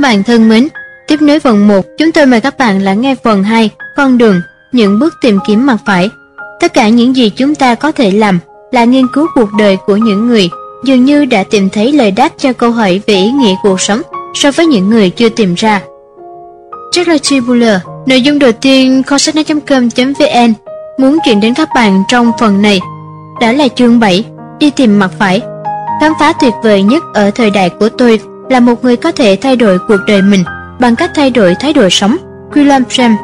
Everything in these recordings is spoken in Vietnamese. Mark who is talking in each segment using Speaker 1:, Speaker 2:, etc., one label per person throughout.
Speaker 1: bạn thân mến, tiếp nối phần 1, chúng tôi mời các bạn lắng nghe phần 2, con đường, những bước tìm kiếm mặt phải. Tất cả những gì chúng ta có thể làm là nghiên cứu cuộc đời của những người dường như đã tìm thấy lời đáp cho câu hỏi về ý nghĩa cuộc sống so với những người chưa tìm ra. Charlotte Buller, nội dung đầu tiên kho sách nói.com.vn muốn chuyển đến các bạn trong phần này. Đó là chương 7, đi tìm mặt phải. Khám phá tuyệt vời nhất ở thời đại của tôi là một người có thể thay đổi cuộc đời mình bằng cách thay đổi thái độ sống. William James.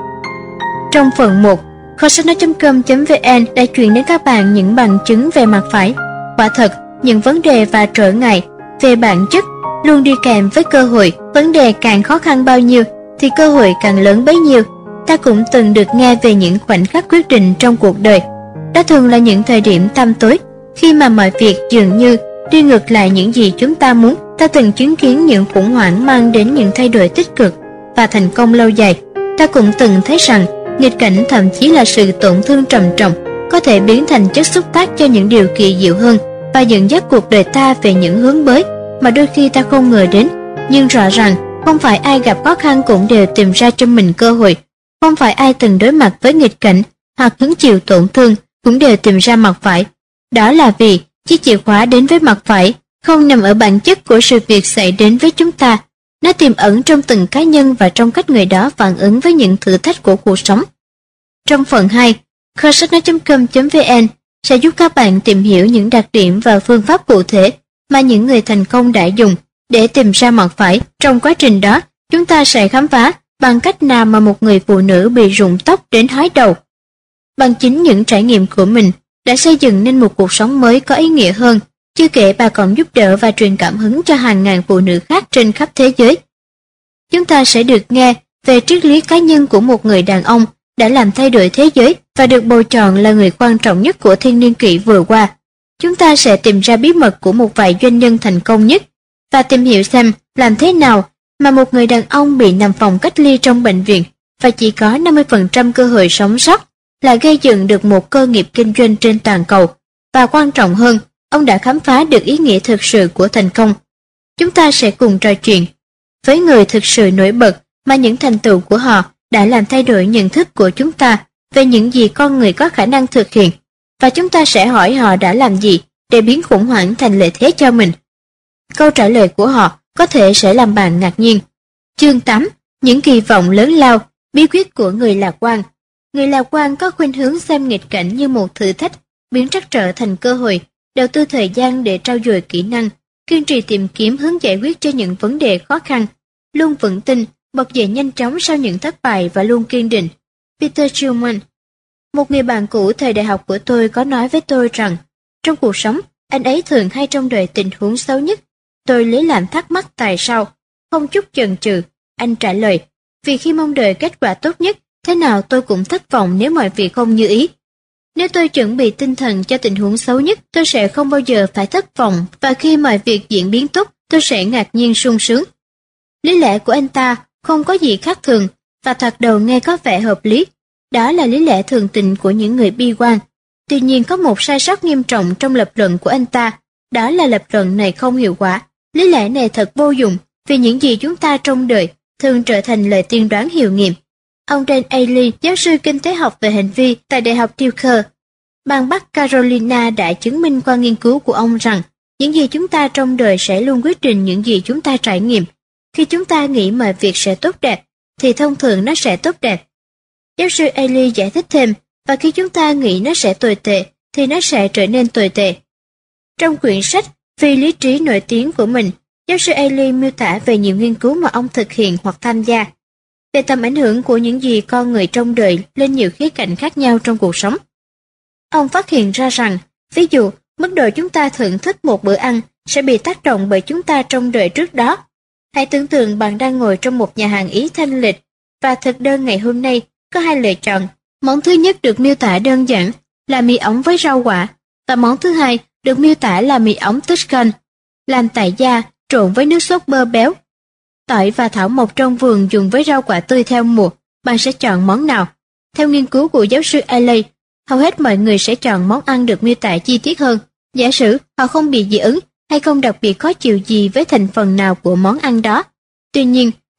Speaker 1: Trong phần 1, kho sách nói.com.vn đã chuyển đến các bạn những bằng chứng về mặt phải. Quả thật, những vấn đề và trở ngại về bản chất luôn đi kèm với cơ hội. Vấn đề càng khó khăn bao nhiêu thì cơ hội càng lớn bấy nhiêu. Ta cũng từng được nghe về những khoảnh khắc quyết định trong cuộc đời. Đó thường là những thời điểm tăm tối, khi mà mọi việc dường như đi ngược lại những gì chúng ta muốn. Ta từng chứng kiến những khủng hoảng mang đến những thay đổi tích cực và thành công lâu dài. Ta cũng từng thấy rằng nghịch cảnh, thậm chí là sự tổn thương trầm trọng, có thể biến thành chất xúc tác cho những điều kỳ diệu hơn và dẫn dắt cuộc đời ta về những hướng mới mà đôi khi ta không ngờ đến. Nhưng rõ ràng, không phải ai gặp khó khăn cũng đều tìm ra cho mình cơ hội. Không phải ai từng đối mặt với nghịch cảnh hoặc hứng chịu tổn thương cũng đều tìm ra mặt phải. Đó là vì chiếc chìa khóa đến với mặt phải không nằm ở bản chất của sự việc xảy đến với chúng ta. Nó tiềm ẩn trong từng cá nhân và trong cách người đó phản ứng với những thử thách của cuộc sống. Trong phần 2, kho sách nói.com.vn sẽ giúp các bạn tìm hiểu những đặc điểm và phương pháp cụ thể mà những người thành công đã dùng để tìm ra mặt phải. Trong quá trình đó, chúng ta sẽ khám phá bằng cách nào mà một người phụ nữ bị rụng tóc đến hói đầu. Bằng chính những trải nghiệm của mình đã xây dựng nên một cuộc sống mới có ý nghĩa hơn. Chưa kể bà còn giúp đỡ và truyền cảm hứng cho hàng ngàn phụ nữ khác trên khắp thế giới. Chúng ta sẽ được nghe về triết lý cá nhân của một người đàn ông đã làm thay đổi thế giới và được bầu chọn là người quan trọng nhất của thiên niên kỷ vừa qua. Chúng ta sẽ tìm ra bí mật của một vài doanh nhân thành công nhất và tìm hiểu xem làm thế nào mà một người đàn ông bị nằm phòng cách ly trong bệnh viện và chỉ có 50% cơ hội sống sót là gây dựng được một cơ nghiệp kinh doanh trên toàn cầu. Và quan trọng hơn, ông đã khám phá được ý nghĩa thực sự của thành công. Chúng ta sẽ cùng trò chuyện với người thực sự nổi bật mà những thành tựu của họ đã làm thay đổi nhận thức của chúng ta về những gì con người có khả năng thực hiện, và chúng ta sẽ hỏi họ đã làm gì để biến khủng hoảng thành lợi thế cho mình. Câu trả lời của họ có thể sẽ làm bạn ngạc nhiên. Chương 8. Những kỳ vọng lớn lao, bí quyết của người lạc quan. Người lạc quan có khuynh hướng xem nghịch cảnh như một thử thách, biến trắc trở thành cơ hội, đầu tư thời gian để trau dồi kỹ năng, kiên trì tìm kiếm hướng giải quyết cho những vấn đề khó khăn, luôn vững tin, bật dậy nhanh chóng sau những thất bại và luôn kiên định. Peter Schumann. Một người bạn cũ thời đại học của tôi có nói với tôi rằng, trong cuộc sống, anh ấy thường hay trông đợi tình huống xấu nhất. Tôi lấy làm thắc mắc tại sao. Không chút chần chừ, anh trả lời, vì khi mong đợi kết quả tốt nhất, thế nào tôi cũng thất vọng nếu mọi việc không như ý. Nếu tôi chuẩn bị tinh thần cho tình huống xấu nhất, tôi sẽ không bao giờ phải thất vọng, và khi mọi việc diễn biến tốt, tôi sẽ ngạc nhiên sung sướng. Lý lẽ của anh ta không có gì khác thường, và thoạt đầu nghe có vẻ hợp lý. Đó là lý lẽ thường tình của những người bi quan. Tuy nhiên có một sai sót nghiêm trọng trong lập luận của anh ta, đó là lập luận này không hiệu quả. Lý lẽ này thật vô dụng, vì những gì chúng ta trông đợi thường trở thành lời tiên đoán hiệu nghiệm. Ông Dan Ariely, giáo sư kinh tế học về hành vi tại Đại học Duke, bang Bắc Carolina đã chứng minh qua nghiên cứu của ông rằng những gì chúng ta trông đợi sẽ luôn quyết định những gì chúng ta trải nghiệm. Khi chúng ta nghĩ mọi việc sẽ tốt đẹp, thì thông thường nó sẽ tốt đẹp. Giáo sư Ariely giải thích thêm, và khi chúng ta nghĩ nó sẽ tồi tệ, thì nó sẽ trở nên tồi tệ. Trong quyển sách Phi lý trí nổi tiếng của mình, giáo sư Ariely miêu tả về nhiều nghiên cứu mà ông thực hiện hoặc tham gia về tầm ảnh hưởng của những gì con người trông đợi lên nhiều khía cạnh khác nhau trong cuộc sống. Ông phát hiện ra rằng, ví dụ, mức độ chúng ta thưởng thức một bữa ăn sẽ bị tác động bởi chúng ta trông đợi trước đó. Hãy tưởng tượng bạn đang ngồi trong một nhà hàng Ý thanh lịch, và thực đơn ngày hôm nay có hai lựa chọn. Món thứ nhất được miêu tả đơn giản là mì ống với rau quả, và món thứ hai được miêu tả là mì ống Tuscan, làm tại gia, trộn với nước sốt bơ béo. Tỏi và thảo mộc trong vườn dùng với rau quả tươi theo mùa, bạn sẽ chọn món nào? Theo nghiên cứu của giáo sư Ariely, hầu hết mọi người sẽ chọn món ăn được miêu tả chi tiết hơn. Giả sử họ không bị dị ứng hay không đặc biệt khó chịu gì với thành phần nào của món ăn đó. Tuy nhiên,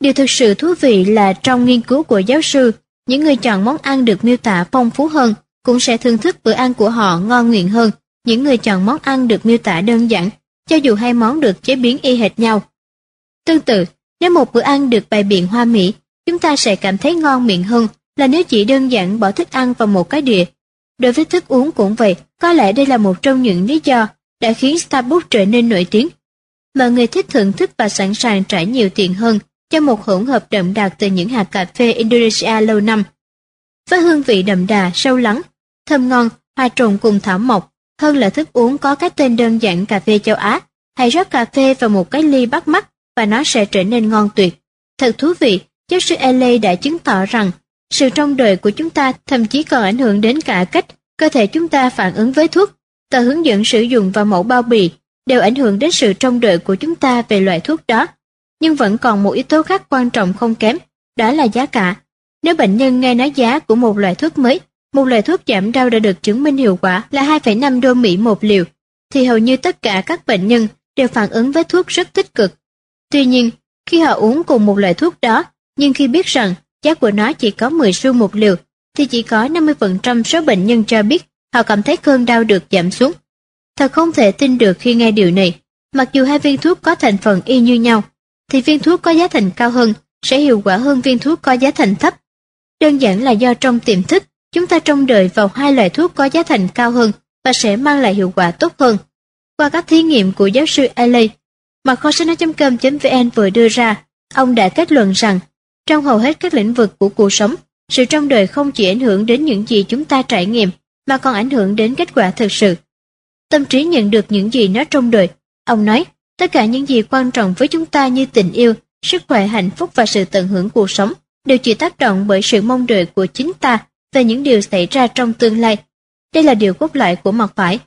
Speaker 1: Điều thực sự thú vị là trong nghiên cứu của giáo sư, những người chọn món ăn được miêu tả phong phú hơn cũng sẽ thưởng thức bữa ăn của họ ngon miệng hơn những người chọn món ăn được miêu tả đơn giản, cho dù hai món được chế biến y hệt nhau. Tương tự, nếu một bữa ăn được bày biện hoa mỹ, chúng ta sẽ cảm thấy ngon miệng hơn là nếu chỉ đơn giản bỏ thức ăn vào một cái đĩa. Đối với thức uống cũng vậy, có lẽ đây là một trong những lý do đã khiến Starbucks trở nên nổi tiếng. Mọi người thích thưởng thức và sẵn sàng trả nhiều tiền hơn cho một hỗn hợp đậm đặc từ những hạt cà phê Indonesia lâu năm. Với hương vị đậm đà, sâu lắng, thơm ngon, hòa trộn cùng thảo mộc, hơn là thức uống có cái tên đơn giản cà phê châu Á, hãy rót cà phê vào một cái ly bắt mắt và nó sẽ trở nên ngon tuyệt. Thật thú vị, giáo sư Elley đã chứng tỏ rằng sự trong đời của chúng ta thậm chí còn ảnh hưởng đến cả cách cơ thể chúng ta phản ứng với thuốc. Tờ hướng dẫn sử dụng và mẫu bao bì đều ảnh hưởng đến sự trông đợi của chúng ta về loại thuốc đó. Nhưng vẫn còn một yếu tố khác quan trọng không kém, đó là giá cả. Nếu bệnh nhân nghe nói giá của một loại thuốc mới, một loại thuốc giảm đau đã được chứng minh hiệu quả là 2,5 đô Mỹ một liều, thì hầu như tất cả các bệnh nhân đều phản ứng với thuốc rất tích cực. Tuy nhiên, khi họ uống cùng một loại thuốc đó, nhưng khi biết rằng giá của nó chỉ có 10 xu một liều, thì chỉ có 50% số bệnh nhân cho biết họ cảm thấy cơn đau được giảm xuống. Thật không thể tin được khi nghe điều này. Mặc dù hai viên thuốc có thành phần y như nhau, thì viên thuốc có giá thành cao hơn sẽ hiệu quả hơn viên thuốc có giá thành thấp. Đơn giản là do trong tiềm thức, chúng ta trông đợi vào hai loại thuốc có giá thành cao hơn và sẽ mang lại hiệu quả tốt hơn. Qua các thí nghiệm của giáo sư Elley mà kho sách nói.com.vn vừa đưa ra, ông đã kết luận rằng trong hầu hết các lĩnh vực của cuộc sống, sự trông đợi không chỉ ảnh hưởng đến những gì chúng ta trải nghiệm mà còn ảnh hưởng đến kết quả thực sự. Tâm trí nhận được những gì nó trông đợi. Ông nói, tất cả những gì quan trọng với chúng ta như tình yêu, sức khỏe, hạnh phúc và sự tận hưởng cuộc sống đều chịu tác động bởi sự mong đợi của chính ta về những điều xảy ra trong tương lai. Đây là điều cốt lõi của mặt phải.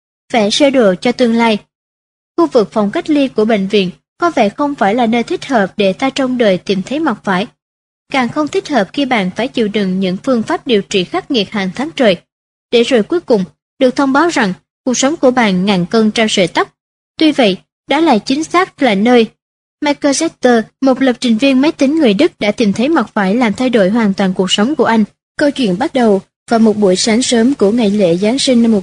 Speaker 1: Vẽ sơ đồ cho tương lai. Khu vực phòng cách ly của bệnh viện có vẻ không phải là nơi thích hợp để ta trông đợi tìm thấy mặt phải. Càng không thích hợp khi bạn phải chịu đựng những phương pháp điều trị khắc nghiệt hàng tháng trời. Để rồi cuối cùng, được thông báo rằng cuộc sống của bạn ngàn cân treo sợi tóc. Tuy vậy, đó là chính xác là nơi Michael Sester, một lập trình viên máy tính người Đức đã tìm thấy mặt phải làm thay đổi hoàn toàn cuộc sống của anh. Câu chuyện bắt đầu vào một buổi sáng sớm của ngày lễ Giáng sinh năm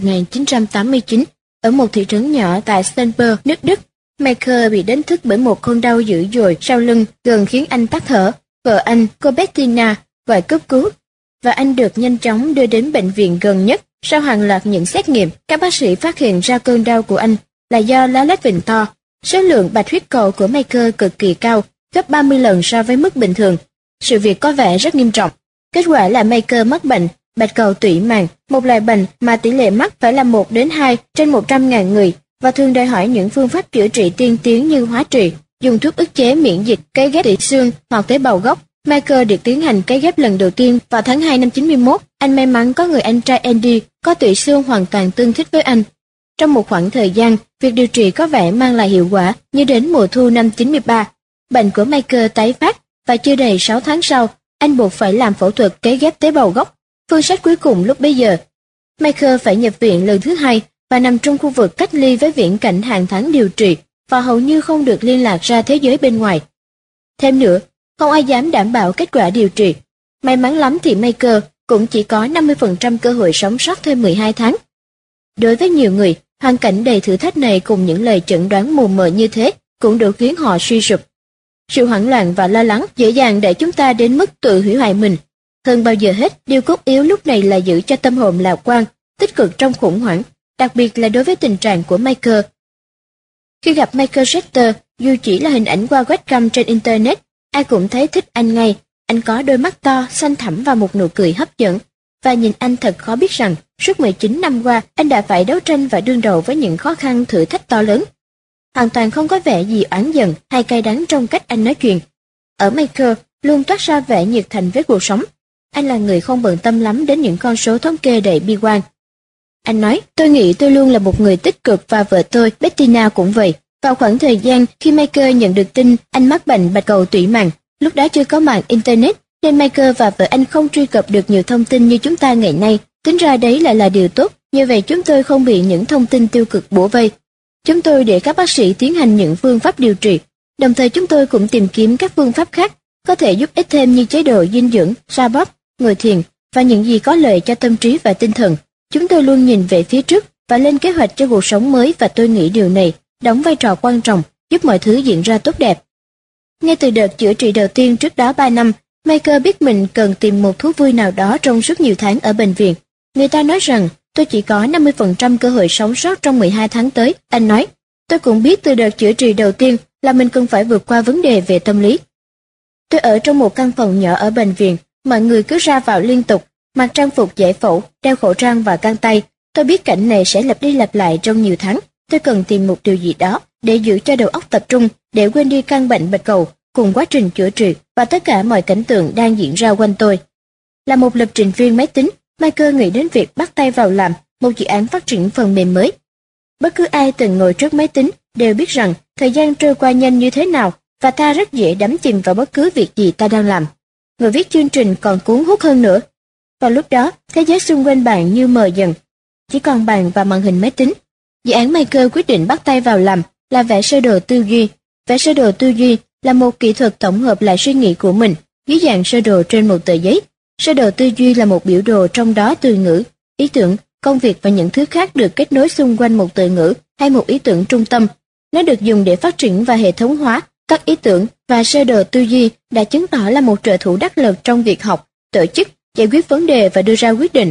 Speaker 1: 1989 ở một thị trấn nhỏ tại Sternberg, nước Đức. Michael bị đánh thức bởi một cơn đau dữ dội sau lưng gần khiến anh tắc thở. Vợ anh, cô Bettina, gọi cấp cứu và anh được nhanh chóng đưa đến bệnh viện gần nhất. Sau hàng loạt những xét nghiệm, các bác sĩ phát hiện ra cơn đau của anh là do lá lách vịnh to. Số lượng bạch huyết cầu của Michael cực kỳ cao, gấp 30 lần so với mức bình thường. Sự việc có vẻ rất nghiêm trọng. Kết quả là Michael mắc bệnh bạch cầu tụy màng, một loại bệnh mà tỷ lệ mắc phải là 1 đến 2 trên 100.000 người và thường đòi hỏi những phương pháp chữa trị tiên tiến như hóa trị, dùng thuốc ức chế miễn dịch, cấy ghép tủy xương hoặc tế bào gốc. Michael được tiến hành cấy ghép lần đầu tiên vào tháng 2 năm 91. Anh may mắn có người anh trai Andy có tủy xương hoàn toàn tương thích với anh. Trong một khoảng thời gian, việc điều trị có vẻ mang lại hiệu quả, như đến mùa thu năm 93. Bệnh của Michael tái phát và chưa đầy 6 tháng sau, anh buộc phải làm phẫu thuật cấy ghép tế bào gốc. Phương sách cuối cùng lúc bấy giờ, Michael phải nhập viện lần thứ 2 và nằm trong khu vực cách ly với viễn cảnh hàng tháng điều trị và hầu như không được liên lạc ra thế giới bên ngoài. Thêm nữa, không ai dám đảm bảo kết quả điều trị. May mắn lắm thì Michael cũng chỉ có 50% cơ hội sống sót thêm 12 tháng. Đối với nhiều người, hoàn cảnh đầy thử thách này cùng những lời chẩn đoán mù mờ như thế cũng đủ khiến họ suy sụp. Sự hoảng loạn và lo lắng dễ dàng đẩy chúng ta đến mức tự hủy hoại mình. Hơn bao giờ hết, điều cốt yếu lúc này là giữ cho tâm hồn lạc quan, tích cực trong khủng hoảng, đặc biệt là đối với tình trạng của Michael. Khi gặp Michael Sester, dù chỉ là hình ảnh qua webcam trên Internet, ai cũng thấy thích anh ngay. Anh có đôi mắt to, xanh thẳm và một nụ cười hấp dẫn. Và nhìn anh thật khó biết rằng, suốt 19 năm qua, anh đã phải đấu tranh và đương đầu với những khó khăn thử thách to lớn. Hoàn toàn không có vẻ gì oán giận hay cay đắng trong cách anh nói chuyện. Ở Michael, luôn toát ra vẻ nhiệt thành với cuộc sống. Anh là người không bận tâm lắm đến những con số thống kê đầy bi quan. Anh nói, tôi nghĩ tôi luôn là một người tích cực và vợ tôi, Bettina cũng vậy. Vào khoảng thời gian khi Michael nhận được tin anh mắc bệnh bạch cầu tụy màng, lúc đó chưa có mạng Internet, nên Michael và vợ anh không truy cập được nhiều thông tin như chúng ta ngày nay. Tính ra đấy lại là điều tốt, như vậy chúng tôi không bị những thông tin tiêu cực bủa vây. Chúng tôi để các bác sĩ tiến hành những phương pháp điều trị, đồng thời chúng tôi cũng tìm kiếm các phương pháp khác có thể giúp ích thêm như chế độ dinh dưỡng, xoa bóp, ngồi thiền và những gì có lợi cho tâm trí và tinh thần. Chúng tôi luôn nhìn về phía trước và lên kế hoạch cho cuộc sống mới, và tôi nghĩ điều này đóng vai trò quan trọng giúp mọi thứ diễn ra tốt đẹp. Ngay từ đợt chữa trị đầu tiên trước đó 3 năm, Michael biết mình cần tìm một thú vui nào đó trong suốt nhiều tháng ở bệnh viện. Người ta nói rằng tôi chỉ có 50% cơ hội sống sót trong 12 tháng tới, anh nói. Tôi cũng biết từ đợt chữa trị đầu tiên là mình cần phải vượt qua vấn đề về tâm lý. Tôi ở trong một căn phòng nhỏ ở bệnh viện, mọi người cứ ra vào liên tục, mặc trang phục giải phẫu, đeo khẩu trang và găng tay. Tôi biết cảnh này sẽ lặp đi lặp lại trong nhiều tháng. Tôi cần tìm một điều gì đó để giữ cho đầu óc tập trung, để quên đi căn bệnh bạch cầu, cùng quá trình chữa trị và tất cả mọi cảnh tượng đang diễn ra quanh tôi. Là một lập trình viên máy tính, Michael nghĩ đến việc bắt tay vào làm một dự án phát triển phần mềm mới. Bất cứ ai từng ngồi trước máy tính đều biết rằng thời gian trôi qua nhanh như thế nào, và ta rất dễ đắm chìm vào bất cứ việc gì ta đang làm. Người viết chương trình còn cuốn hút hơn nữa. Vào lúc đó, thế giới xung quanh bạn như mờ dần, chỉ còn bạn và màn hình máy tính. Dự án Michael quyết định bắt tay vào làm là vẽ sơ đồ tư duy. Vẽ sơ đồ tư duy là một kỹ thuật tổng hợp lại suy nghĩ của mình dưới dạng sơ đồ trên một tờ giấy. Sơ đồ tư duy là một biểu đồ, trong đó từ ngữ, ý tưởng, công việc và những thứ khác được kết nối xung quanh một từ ngữ hay một ý tưởng trung tâm. Nó được dùng để phát triển và hệ thống hóa các ý tưởng, và sơ đồ tư duy đã chứng tỏ là một trợ thủ đắc lực trong việc học, tổ chức, giải quyết vấn đề và đưa ra quyết định.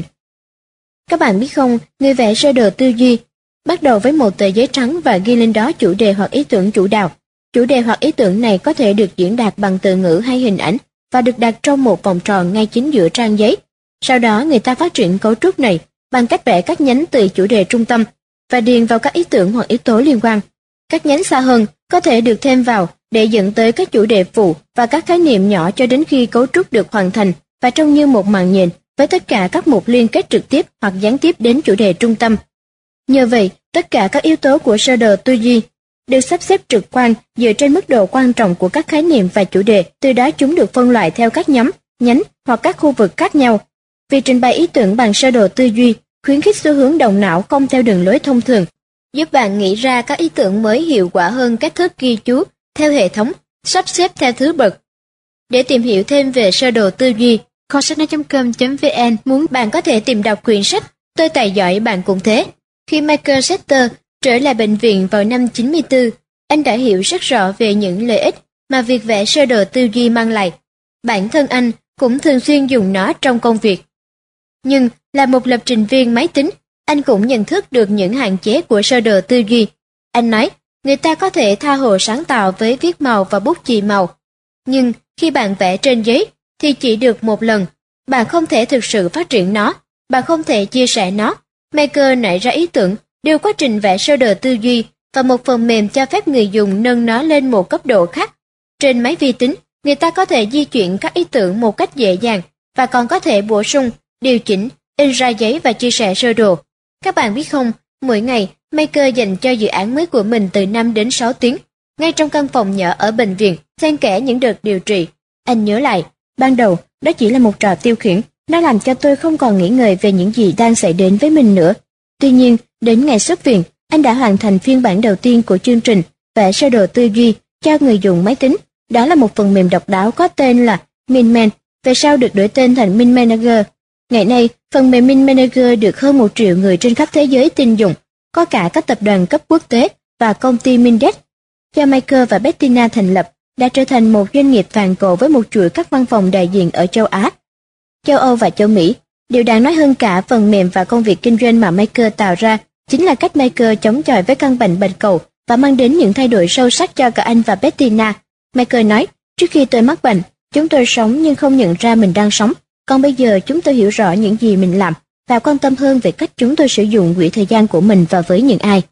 Speaker 1: Các bạn biết không, người vẽ sơ đồ tư duy bắt đầu với một tờ giấy trắng và ghi lên đó chủ đề hoặc ý tưởng chủ đạo. Chủ đề hoặc ý tưởng này có thể được diễn đạt bằng từ ngữ hay hình ảnh và được đặt trong một vòng tròn ngay chính giữa trang giấy. Sau đó người ta phát triển cấu trúc này bằng cách vẽ các nhánh từ chủ đề trung tâm và điền vào các ý tưởng hoặc yếu tố liên quan. Các nhánh xa hơn có thể được thêm vào để dẫn tới các chủ đề phụ và các khái niệm nhỏ, cho đến khi cấu trúc được hoàn thành và trông như một màn nhện với tất cả các mục liên kết trực tiếp hoặc gián tiếp đến chủ đề trung tâm. Nhờ vậy, tất cả các yếu tố của sơ đồ tư duy được sắp xếp trực quan dựa trên mức độ quan trọng của các khái niệm và chủ đề, từ đó chúng được phân loại theo các nhóm, nhánh hoặc các khu vực khác nhau. Việc trình bày ý tưởng bằng sơ đồ tư duy khuyến khích xu hướng động não không theo đường lối thông thường, giúp bạn nghĩ ra các ý tưởng mới hiệu quả hơn cách thức ghi chú theo hệ thống, sắp xếp theo thứ bậc. Để tìm hiểu thêm về sơ đồ tư duy, kho sách nói.com.vn muốn bạn có thể tìm đọc quyển sách Tôi tài giỏi bạn cũng thế. Khi Michael Sester trở lại bệnh viện vào năm 94, anh đã hiểu rất rõ về những lợi ích mà việc vẽ sơ đồ tư duy mang lại. Bản thân anh cũng thường xuyên dùng nó trong công việc. Nhưng là một lập trình viên máy tính, anh cũng nhận thức được những hạn chế của sơ đồ tư duy. Anh nói, người ta có thể tha hồ sáng tạo với viết màu và bút chì màu. Nhưng khi bạn vẽ trên giấy thì chỉ được một lần. Bạn không thể thực sự phát triển nó, bạn không thể chia sẻ nó. Michael nảy ra ý tưởng đưa quá trình vẽ sơ đồ tư duy và một phần mềm cho phép người dùng nâng nó lên một cấp độ khác. Trên máy vi tính, người ta có thể di chuyển các ý tưởng một cách dễ dàng và còn có thể bổ sung, điều chỉnh, in ra giấy và chia sẻ sơ đồ. Các bạn biết không, mỗi ngày Michael dành cho dự án mới của mình từ 5 đến 6 tiếng, ngay trong căn phòng nhỏ ở bệnh viện, xen kẽ những đợt điều trị. Anh nhớ lại, ban đầu đó chỉ là một trò tiêu khiển, nó làm cho tôi không còn nghĩ ngợi về những gì đang xảy đến với mình nữa. Tuy nhiên, đến ngày xuất viện, anh đã hoàn thành phiên bản đầu tiên của chương trình vẽ sơ đồ tư duy cho người dùng máy tính. Đó là một phần mềm độc đáo có tên là MinMan, về sau được đổi tên thành MinManager. Ngày nay, phần mềm MinManager được hơn 1 triệu người trên khắp thế giới tin dùng, có cả các tập đoàn cấp quốc tế và công ty Mindex do Michael và Bettina thành lập, đã trở thành một doanh nghiệp toàn cầu với một chuỗi các văn phòng đại diện ở châu Á, châu Âu và châu Mỹ. Điều đáng nói hơn cả, phần mềm và công việc kinh doanh mà Michael tạo ra chính là cách Michael chống chọi với căn bệnh bạch cầu và mang đến những thay đổi sâu sắc cho cả anh và Bettina. Michael nói, trước khi tôi mắc bệnh, chúng tôi sống nhưng không nhận ra mình đang sống. Còn bây giờ chúng tôi hiểu rõ những gì mình làm và quan tâm hơn về cách chúng tôi sử dụng quỹ thời gian của mình và với những ai.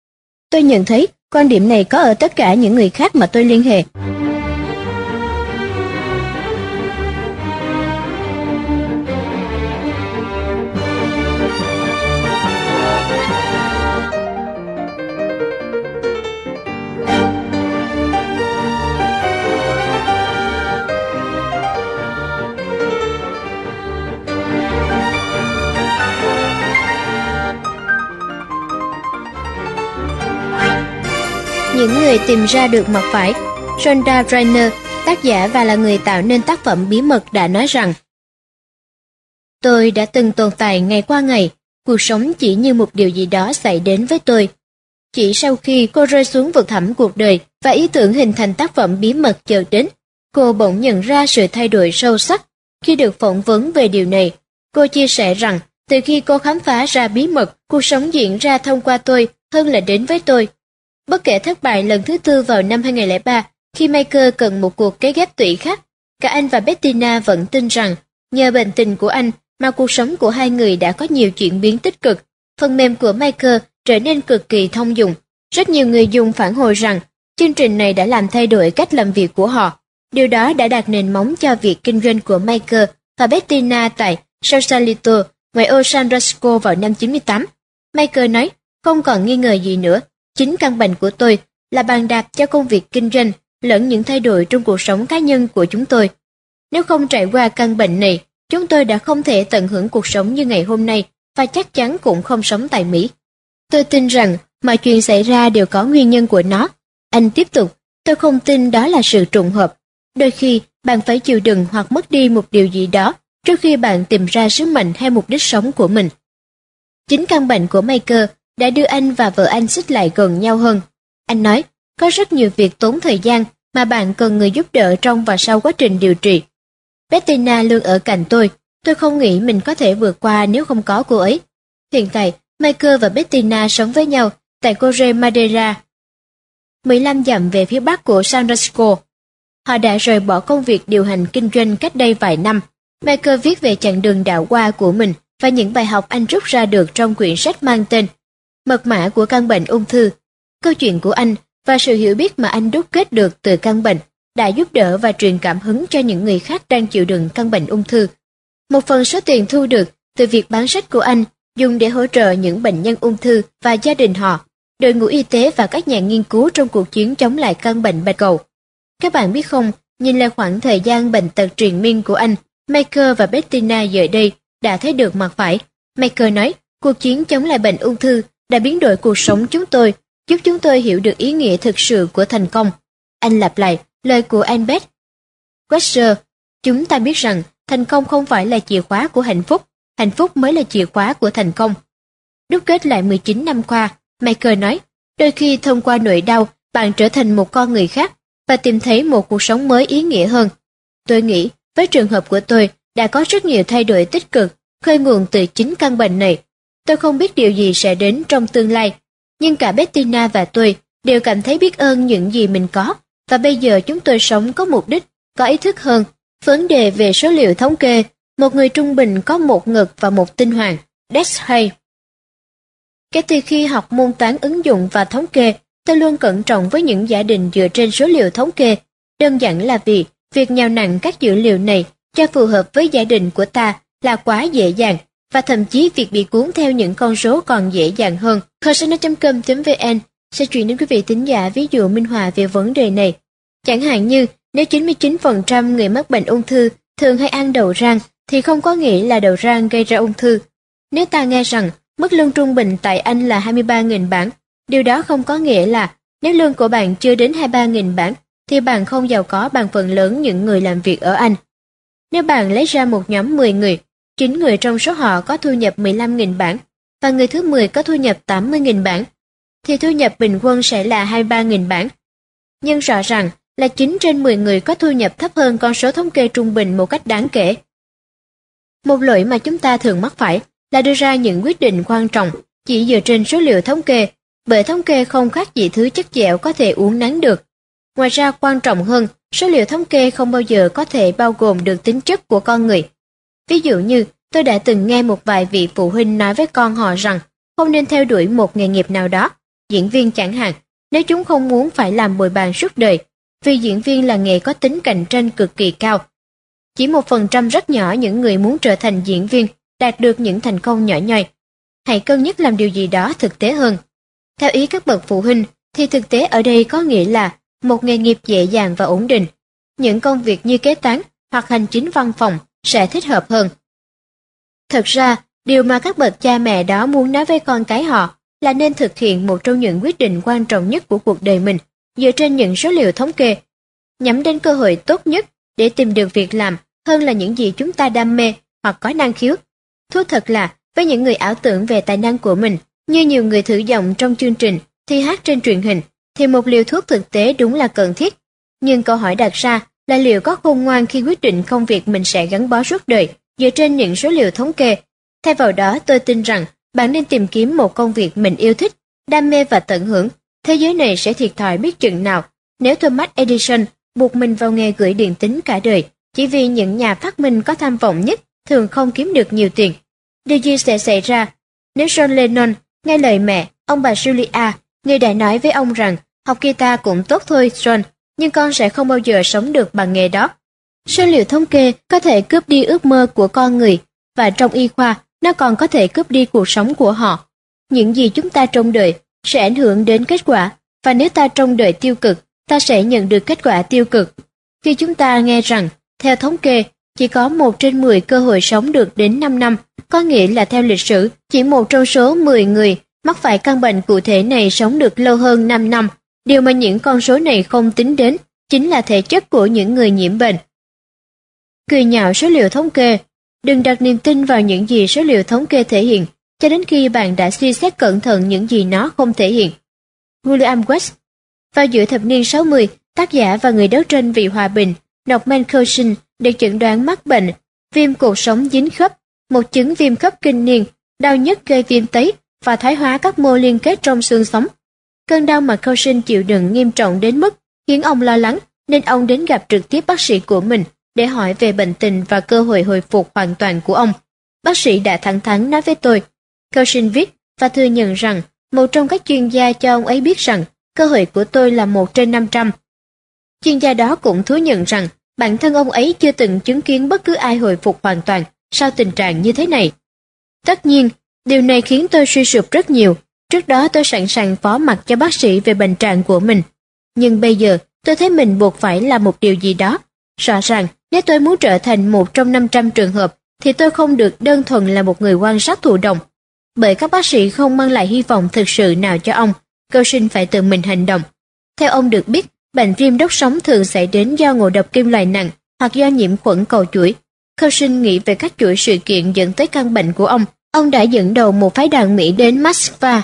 Speaker 1: Tôi nhận thấy quan điểm này có ở tất cả những người khác mà tôi liên hệ. Những người tìm ra được mặt phải. Rhonda Reiner, Tác giả và là người tạo nên tác phẩm Bí mật đã nói rằng: tôi đã từng tồn tại ngày qua ngày, cuộc sống chỉ như một điều gì đó xảy đến với tôi. Chỉ sau khi cô rơi xuống vực thẳm cuộc đời và ý tưởng hình thành tác phẩm Bí mật chợt đến, cô bỗng nhận ra sự thay đổi sâu sắc. Khi được phỏng vấn về điều này, cô chia sẻ rằng từ khi cô khám phá ra bí mật, cuộc sống diễn ra thông qua tôi hơn là đến với tôi. Bất kể thất bại lần thứ tư vào năm 2003, khi Michael cần một cuộc cấy ghép tủy khác, cả anh và Bettina vẫn tin rằng nhờ bệnh tình của anh mà cuộc sống của hai người đã có nhiều chuyển biến tích cực. Phần mềm của Michael trở nên cực kỳ thông dụng. Rất nhiều người dùng phản hồi rằng chương trình này đã làm thay đổi cách làm việc của họ. Điều đó đã đặt nền móng cho việc kinh doanh của Michael và Bettina tại Sausalito, ngoại ô San Francisco vào năm 98. Michael nói, không còn nghi ngờ gì nữa, chính căn bệnh của tôi là bàn đạp cho công việc kinh doanh lẫn những thay đổi trong cuộc sống cá nhân của chúng tôi. Nếu không trải qua căn bệnh này, chúng tôi đã không thể tận hưởng cuộc sống như ngày hôm nay và chắc chắn cũng không sống tại Mỹ. Tôi tin rằng mọi chuyện xảy ra đều có nguyên nhân của nó. Anh tiếp tục, tôi không tin đó là sự trùng hợp. Đôi khi, bạn phải chịu đựng hoặc mất đi một điều gì đó trước khi bạn tìm ra sứ mệnh hay mục đích sống của mình. Chính căn bệnh của Michael đã đưa anh và vợ anh xích lại gần nhau hơn. Anh nói, có rất nhiều việc tốn thời gian mà bạn cần người giúp đỡ trong và sau quá trình điều trị. Bettina luôn ở cạnh tôi không nghĩ mình có thể vượt qua nếu không có cô ấy. Hiện tại, Michael và Bettina sống với nhau tại Torre Madeira, 15 dặm về phía bắc của San Francisco. Họ đã rời bỏ công việc điều hành kinh doanh cách đây vài năm. Michael viết về chặng đường đạo qua của mình và những bài học anh rút ra được trong quyển sách mang tên Mật mã của căn bệnh ung thư. Câu chuyện của anh và sự hiểu biết mà anh đúc kết được từ căn bệnh đã giúp đỡ và truyền cảm hứng cho những người khác đang chịu đựng căn bệnh ung thư. Một phần số tiền thu được từ việc bán sách của anh dùng để hỗ trợ những bệnh nhân ung thư và gia đình họ, đội ngũ y tế và các nhà nghiên cứu trong cuộc chiến chống lại căn bệnh bạch cầu. Các bạn biết không, nhìn lại khoảng thời gian bệnh tật triền miên của anh, Michael và Bettina giờ đây đã thấy được mặt phải. Michael nói, cuộc chiến chống lại bệnh ung thư đã biến đổi cuộc sống chúng tôi, giúp chúng tôi hiểu được ý nghĩa thực sự của thành công. Anh lặp lại lời của Albert Schweitzer, chúng ta biết rằng thành công không phải là chìa khóa của hạnh phúc mới là chìa khóa của thành công. Đúc kết lại 19 năm qua, Michael nói, đôi khi thông qua nỗi đau, bạn trở thành một con người khác và tìm thấy một cuộc sống mới ý nghĩa hơn. Tôi nghĩ, với trường hợp của tôi, đã có rất nhiều thay đổi tích cực, khơi nguồn từ chính căn bệnh này. Tôi không biết điều gì sẽ đến trong tương lai, nhưng cả Bettina và tôi đều cảm thấy biết ơn những gì mình có, và bây giờ chúng tôi sống có mục đích, có ý thức hơn. Vấn đề về số liệu thống kê, một người trung bình có một ngực và một tinh hoàn, Dex Hay. Kể từ khi học môn toán ứng dụng và thống kê, tôi luôn cẩn trọng với những giả định dựa trên số liệu thống kê, đơn giản là vì việc nhào nặn các dữ liệu này cho phù hợp với giả định của ta là quá dễ dàng, và thậm chí việc bị cuốn theo những con số còn dễ dàng hơn. Kho.com.vn sẽ chuyển đến quý vị thính giả ví dụ minh họa về vấn đề này. Chẳng hạn như, nếu 99% người mắc bệnh ung thư thường hay ăn đậu rang, thì không có nghĩa là đậu rang gây ra ung thư. Nếu ta nghe rằng mức lương trung bình tại Anh là 23.000 bảng, điều đó không có nghĩa là nếu lương của bạn chưa đến 23.000 bảng, thì bạn không giàu có bằng phần lớn những người làm việc ở Anh. Nếu bạn lấy ra một nhóm 10 người, 9 người trong số họ có thu nhập 15.000 bảng, và người thứ 10 có thu nhập 80.000 bảng, thì thu nhập bình quân sẽ là 23.000 bảng. Nhưng rõ ràng là 9 trên 10 người có thu nhập thấp hơn con số thống kê trung bình một cách đáng kể. Một lỗi mà chúng ta thường mắc phải là đưa ra những quyết định quan trọng chỉ dựa trên số liệu thống kê, bởi thống kê không khác gì thứ chất dẻo có thể uốn nắn được. Ngoài ra quan trọng hơn, số liệu thống kê không bao giờ có thể bao gồm được tính chất của con người. Ví dụ như, tôi đã từng nghe một vài vị phụ huynh nói với con họ rằng không nên theo đuổi một nghề nghiệp nào đó, diễn viên chẳng hạn, nếu chúng không muốn phải làm bồi bàn suốt đời, vì diễn viên là nghề có tính cạnh tranh cực kỳ cao. Chỉ 1% rất nhỏ những người muốn trở thành diễn viên đạt được những thành công nhỏ nhoi. Hãy cân nhắc làm điều gì đó thực tế hơn. Theo ý các bậc phụ huynh, thì thực tế ở đây có nghĩa là một nghề nghiệp dễ dàng và ổn định. Những công việc như kế toán hoặc hành chính văn phòng sẽ thích hợp hơn. Thật ra, điều mà các bậc cha mẹ đó muốn nói với con cái họ là nên thực hiện một trong những quyết định quan trọng nhất của cuộc đời mình dựa trên những số liệu thống kê. nhắm đến cơ hội tốt nhất để tìm được việc làm hơn là những gì chúng ta đam mê hoặc có năng khiếu. Thú thật là, với những người ảo tưởng về tài năng của mình, như nhiều người thử giọng trong chương trình, thi hát trên truyền hình, thì một liều thuốc thực tế đúng là cần thiết. Nhưng câu hỏi đặt ra là liệu có khôn ngoan khi quyết định công việc mình sẽ gắn bó suốt đời dựa trên những số liệu thống kê. Thay vào đó, tôi tin rằng bạn nên tìm kiếm một công việc mình yêu thích, đam mê và tận hưởng. Thế giới này sẽ thiệt thòi biết chừng nào nếu Thomas Edison buộc mình vào nghề gửi điện tín cả đời, chỉ vì những nhà phát minh có tham vọng nhất thường không kiếm được nhiều tiền. Điều gì sẽ xảy ra nếu John Lennon nghe lời mẹ, ông bà Julia, người đã nói với ông rằng học guitar cũng tốt thôi John, nhưng con sẽ không bao giờ sống được bằng nghề đó. Số liệu thống kê có thể cướp đi ước mơ của con người, và trong y khoa, nó còn có thể cướp đi cuộc sống của họ. Những gì chúng ta trông đợi sẽ ảnh hưởng đến kết quả, và nếu ta trông đợi tiêu cực, ta sẽ nhận được kết quả tiêu cực. Khi chúng ta nghe rằng, theo thống kê, chỉ có 1 trên 10 cơ hội sống được đến 5 năm, có nghĩa là theo lịch sử, chỉ 1 trong số 10 người mắc phải căn bệnh cụ thể này sống được lâu hơn 5 năm. Điều mà những con số này không tính đến chính là thể chất của những người nhiễm bệnh. Cười nhạo số liệu thống kê. Đừng đặt niềm tin vào những gì số liệu thống kê thể hiện, cho đến khi bạn đã suy xét cẩn thận những gì nó không thể hiện. William West. Vào giữa thập niên 60, tác giả và người đấu tranh vì hòa bình Norman Cousins được chẩn đoán mắc bệnh viêm cột sống dính khớp, một chứng viêm khớp kinh niên, đau nhức gây viêm tấy và thoái hóa các mô liên kết trong xương sống. Cơn đau mà Cousins chịu đựng nghiêm trọng đến mức khiến ông lo lắng, nên ông đến gặp trực tiếp bác sĩ của mình để hỏi về bệnh tình và cơ hội hồi phục hoàn toàn của ông. Bác sĩ đã thẳng thắn nói với tôi. Cousins viết và thừa nhận rằng một trong các chuyên gia cho ông ấy biết rằng cơ hội của tôi là 1 trên 500. Chuyên gia đó cũng thú nhận rằng bản thân ông ấy chưa từng chứng kiến bất cứ ai hồi phục hoàn toàn sau tình trạng như thế này. Tất nhiên, điều này khiến tôi suy sụp rất nhiều. Trước đó tôi sẵn sàng phó mặc cho bác sĩ về bệnh trạng của mình. Nhưng bây giờ tôi thấy mình buộc phải làm một điều gì đó. Rõ ràng, nếu tôi muốn trở thành 1 trong 500 trường hợp, thì tôi không được đơn thuần là một người quan sát thụ động. Bởi các bác sĩ không mang lại hy vọng thực sự nào cho ông, Cousins phải tự mình hành động. Theo ông được biết, bệnh viêm đốt sống thường xảy đến do ngộ độc kim loại nặng hoặc do nhiễm khuẩn cầu chuỗi. Cousins nghĩ về các chuỗi sự kiện dẫn tới căn bệnh của ông. Ông đã dẫn đầu một phái đoàn Mỹ đến Moscow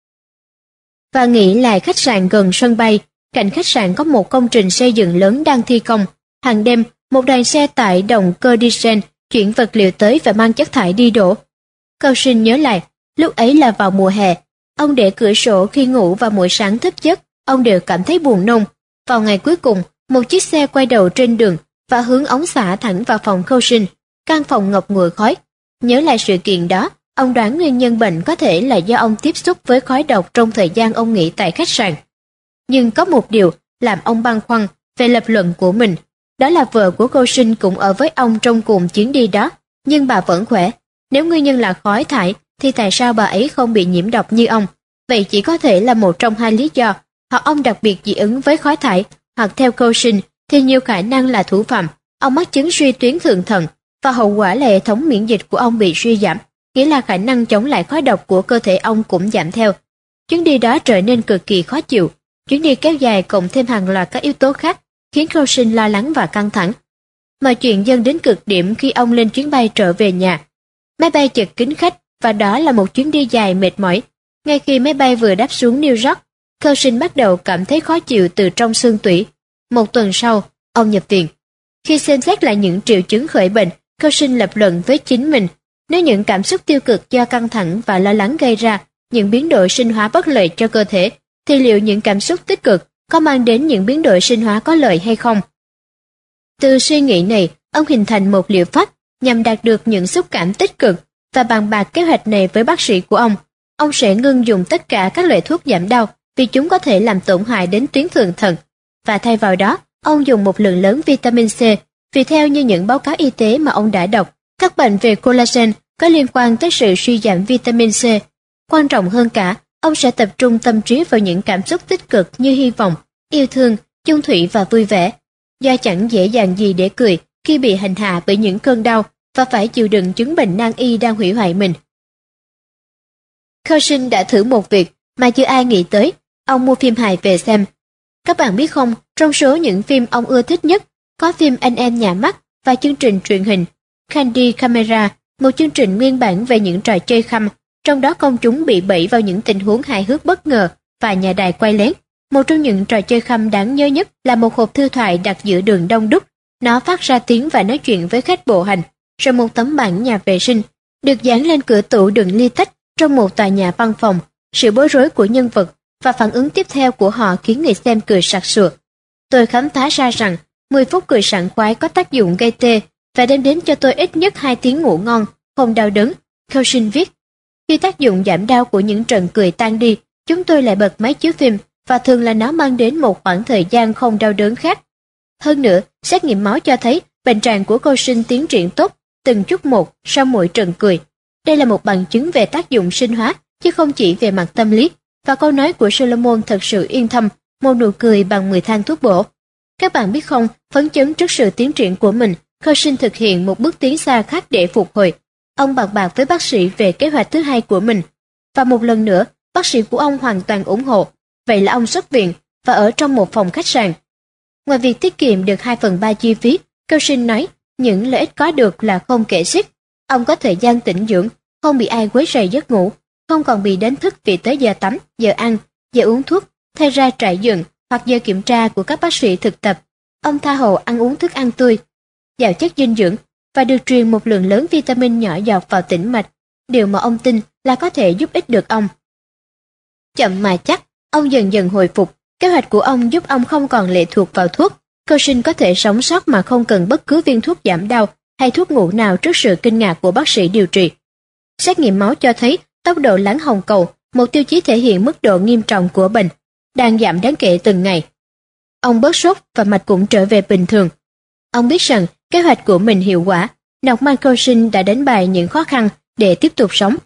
Speaker 1: và nghỉ lại khách sạn gần sân bay. Cạnh khách sạn có một công trình xây dựng lớn đang thi công. Hàng đêm, một đoàn xe tải động cơ diesel chuyển vật liệu tới và mang chất thải đi đổ. Cousins nhớ lại, lúc ấy là vào mùa hè. Ông để cửa sổ khi ngủ và mỗi sáng thức giấc, ông đều cảm thấy buồn nôn. Vào ngày cuối cùng, một chiếc xe quay đầu trên đường và hướng ống xả thẳng vào phòng Cousins. Căn phòng ngập ngụa khói. Nhớ lại sự kiện đó, ông đoán nguyên nhân bệnh có thể là do ông tiếp xúc với khói độc trong thời gian ông nghỉ tại khách sạn. Nhưng có một điều làm ông băn khoăn về lập luận của mình, đó là vợ của Cousins cũng ở với ông trong cùng chuyến đi đó, nhưng bà vẫn khỏe. Nếu nguyên nhân là khói thải, thì tại sao bà ấy không bị nhiễm độc như ông? Vậy chỉ có thể là một trong hai lý do, hoặc ông đặc biệt dị ứng với khói thải, hoặc theo Cousins thì nhiều khả năng là thủ phạm. Ông mắc chứng suy tuyến thượng thận, và hậu quả là hệ thống miễn dịch của ông bị suy giảm, nghĩa là khả năng chống lại khói độc của cơ thể ông cũng giảm theo. Chuyến đi đó trở nên cực kỳ khó chịu. Chuyến đi kéo dài cộng thêm hàng loạt các yếu tố khác khiến Cousins lo lắng và căng thẳng. Mọi chuyện dâng đến cực điểm khi ông lên chuyến bay trở về nhà. Máy bay chật kín khách và đó là một chuyến đi dài mệt mỏi. Ngay khi máy bay vừa đáp xuống New York, Cousins bắt đầu cảm thấy khó chịu từ trong xương tủy. 1 tuần sau, ông nhập viện. Khi xem xét lại những triệu chứng khởi bệnh, Cousins lập luận với chính mình, nếu những cảm xúc tiêu cực do căng thẳng và lo lắng gây ra những biến đổi sinh hóa bất lợi cho cơ thể, thì liệu những cảm xúc tích cực có mang đến những biến đổi sinh hóa có lợi hay không? Từ suy nghĩ này, ông hình thành một liệu pháp nhằm đạt được những xúc cảm tích cực và bàn bạc kế hoạch này với bác sĩ của ông. Ông sẽ ngưng dùng tất cả các loại thuốc giảm đau vì chúng có thể làm tổn hại đến tuyến thượng thận, và thay vào đó, ông dùng một lượng lớn vitamin C, vì theo như những báo cáo y tế mà ông đã đọc, các bệnh về collagen có liên quan tới sự suy giảm vitamin C. Quan trọng hơn cả, ông sẽ tập trung tâm trí vào những cảm xúc tích cực như hy vọng, yêu thương, chung thủy và vui vẻ. Do chẳng dễ dàng gì để cười khi bị hành hạ bởi những cơn đau và phải chịu đựng chứng bệnh nan y đang hủy hoại mình. Cousins đã thử một việc mà chưa ai nghĩ tới, ông mua phim hài về xem. Các bạn biết không, Trong số những phim ông ưa thích nhất, có phim Anh em nhà mắt và chương trình truyền hình Candy Camera, một chương trình nguyên bản về những trò chơi khăm, trong đó công chúng bị bẫy vào những tình huống hài hước bất ngờ và nhà đài quay lén. Một trong những trò chơi khăm đáng nhớ nhất là một hộp thư thoại đặt giữa đường đông đúc. Nó phát ra tiếng và nói chuyện với khách bộ hành, rồi một tấm bảng nhà vệ sinh được dán lên cửa tủ đựng ly tách trong một tòa nhà văn phòng. Sự bối rối của nhân vật và phản ứng tiếp theo của họ khiến người xem cười sặc sụa. Tôi khám phá ra rằng 10 phút cười sảng khoái có tác dụng gây tê và đem đến cho tôi ít nhất 2 tiếng ngủ ngon, không đau đớn. Cushing viết, khi tác dụng giảm đau của những trận cười tan đi, chúng tôi lại bật máy chiếu phim và thường là nó mang đến một khoảng thời gian không đau đớn khác. Hơn nữa, xét nghiệm máu cho thấy bệnh trạng của Cushing tiến triển tốt từng chút một sau mỗi trận cười. Đây là một bằng chứng về tác dụng sinh hóa chứ không chỉ về mặt tâm lý, và câu nói của Solomon thật sự yên tâm, một nụ cười bằng 10 thang thuốc bổ. Các bạn biết không, phấn chấn trước sự tiến triển của mình, Cushing thực hiện một bước tiến xa khác để phục hồi. Ông bàn bạc với bác sĩ về kế hoạch thứ hai của mình, và một lần nữa, bác sĩ của ông hoàn toàn ủng hộ. Vậy là ông xuất viện và ở trong một phòng khách sạn. Ngoài việc tiết kiệm được 2/3 chi phí, Cushing nói những lợi ích có được là không kể xiết. Ông có thời gian tĩnh dưỡng, không bị ai quấy rầy giấc ngủ, không còn bị đánh thức vì tới giờ tắm, giờ ăn, giờ uống thuốc, thay ra trải giường hoặc giờ kiểm tra của các bác sĩ thực tập. Ông tha hồ ăn uống thức ăn tươi, giàu chất dinh dưỡng và được truyền một lượng lớn vitamin nhỏ giọt vào tĩnh mạch, điều mà ông tin là có thể giúp ích được ông. Chậm mà chắc, ông dần dần hồi phục. Kế hoạch của ông giúp ông không còn lệ thuộc vào thuốc. Cushing có thể sống sót mà không cần bất cứ viên thuốc giảm đau hay thuốc ngủ nào trước sự kinh ngạc của bác sĩ điều trị. Xét nghiệm máu cho thấy tốc độ lắng hồng cầu, một tiêu chí thể hiện mức độ nghiêm trọng của bệnh, đang giảm đáng kể từng ngày. Ông bớt sốt và mạch cũng trở về bình thường. Ông biết rằng kế hoạch của mình hiệu quả. Norman Cushing đã đánh bại những khó khăn để tiếp tục sống.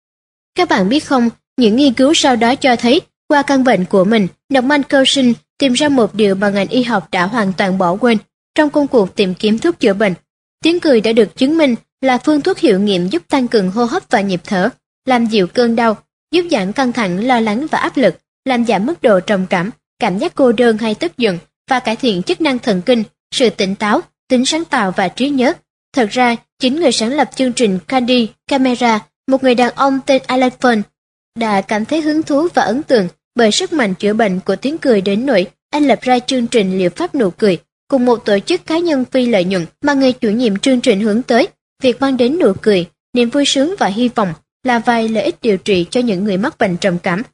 Speaker 1: Các bạn biết không, những nghiên cứu sau đó cho thấy qua căn bệnh của mình, Norman Cushing tìm ra một điều mà ngành y học đã hoàn toàn bỏ quên trong công cuộc tìm kiếm thuốc chữa bệnh. Tiếng cười đã được chứng minh là phương thuốc hiệu nghiệm giúp tăng cường hô hấp và nhịp thở, làm dịu cơn đau, giúp giảm căng thẳng, lo lắng và áp lực, làm giảm mức độ trầm cảm, cảm giác cô đơn hay tức giận và cải thiện chức năng thần kinh, sự tỉnh táo, tính sáng tạo và trí nhớ. Thật ra, chính người sáng lập chương trình Candy Camera, một người đàn ông tên Alan Fern, đã cảm thấy hứng thú và ấn tượng bởi sức mạnh chữa bệnh của tiếng cười đến nỗi anh lập ra chương trình liệu pháp nụ cười cùng một tổ chức cá nhân phi lợi nhuận mà người chủ nhiệm chương trình hướng tới. Việc mang đến nụ cười, niềm vui sướng và hy vọng là vài lợi ích điều trị cho những người mắc bệnh trầm cảm.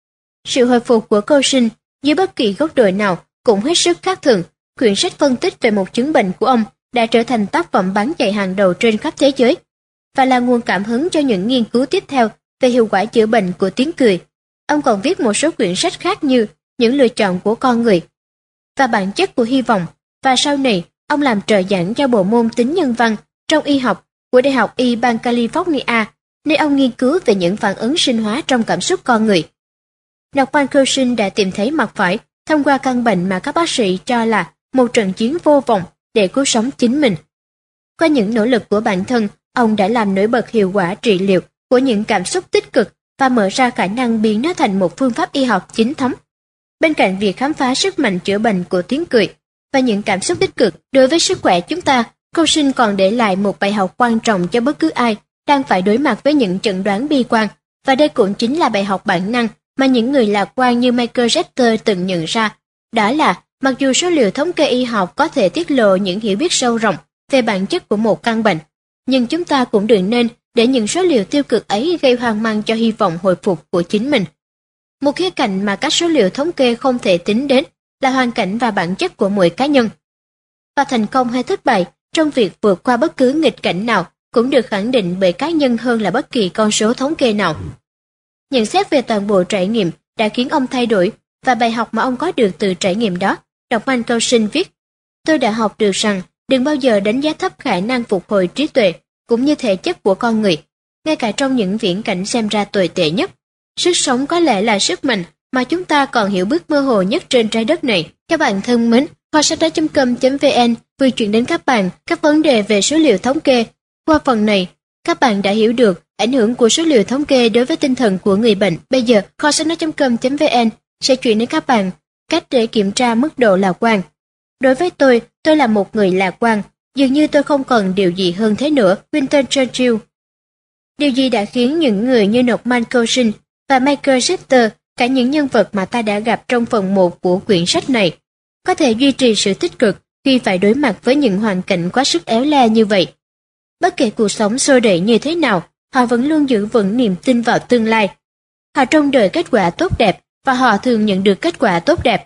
Speaker 1: Sự hồi phục của Cushing dưới bất kỳ góc độ nào cũng hết sức khác thường. Quyển sách phân tích về một chứng bệnh của ông đã trở thành tác phẩm bán chạy hàng đầu trên khắp thế giới và là nguồn cảm hứng cho những nghiên cứu tiếp theo về hiệu quả chữa bệnh của tiếng cười. Ông còn viết một số quyển sách khác như Những lựa chọn của con người và Bản chất của hy vọng, và sau này ông làm trợ giảng cho bộ môn tính nhân văn trong y học của Đại học Y bang California, nơi ông nghiên cứu về những phản ứng sinh hóa trong cảm xúc con người. Norman Cushing đã tìm thấy mặt phải thông qua căn bệnh mà các bác sĩ cho là một trận chiến vô vọng để cứu sống chính mình. Qua những nỗ lực của bản thân, ông đã làm nổi bật hiệu quả trị liệu của những cảm xúc tích cực và mở ra khả năng biến nó thành một phương pháp y học chính thống. Bên cạnh việc khám phá sức mạnh chữa bệnh của tiếng cười và những cảm xúc tích cực đối với sức khỏe chúng ta, Cushing còn để lại một bài học quan trọng cho bất cứ ai đang phải đối mặt với những chẩn đoán bi quan, và đây cũng chính là bài học bản năng mà những người lạc quan như Michael Jesper từng nhận ra. Đó là, mặc dù số liệu thống kê y học có thể tiết lộ những hiểu biết sâu rộng về bản chất của một căn bệnh, nhưng chúng ta cũng đừng nên để những số liệu tiêu cực ấy gây hoang mang cho hy vọng hồi phục của chính mình. Một khía cạnh mà các số liệu thống kê không thể tính đến là hoàn cảnh và bản chất của mỗi cá nhân. Và thành công hay thất bại trong việc vượt qua bất cứ nghịch cảnh nào cũng được khẳng định bởi cá nhân hơn là bất kỳ con số thống kê nào. Nhận xét về toàn bộ trải nghiệm đã khiến ông thay đổi, và bài học mà ông có được từ trải nghiệm đó, Norman Cushing viết: Tôi đã học được rằng đừng bao giờ đánh giá thấp khả năng phục hồi trí tuệ cũng như thể chất của con người, ngay cả trong những viễn cảnh xem ra tồi tệ nhất. Sức sống có lẽ là sức mạnh mà chúng ta còn hiểu biết mơ hồ nhất trên trái đất này. Các bạn thân mến, kho sách nói.com.vn vừa chuyển đến các bạn các vấn đề về số liệu thống kê. Qua phần này, các bạn đã hiểu được ảnh hưởng của số liệu thống kê đối với tinh thần của người bệnh. Bây giờ, kho sách nói.com.vn sẽ chuyển đến các bạn Cách để kiểm tra mức độ lạc quan. Đối với tôi là một người lạc quan, dường như tôi không cần điều gì hơn thế nữa. Winston Churchill. Điều gì đã khiến những người như Norman Cousins và Michael Chester, cả những nhân vật mà ta đã gặp trong phần 1 của quyển sách này, có thể duy trì sự tích cực khi phải đối mặt với những hoàn cảnh quá sức éo le như vậy? Bất kể cuộc sống xô đẩy như thế nào, họ vẫn luôn giữ vững niềm tin vào tương lai. Họ trông đợi kết quả tốt đẹp và họ thường nhận được kết quả tốt đẹp.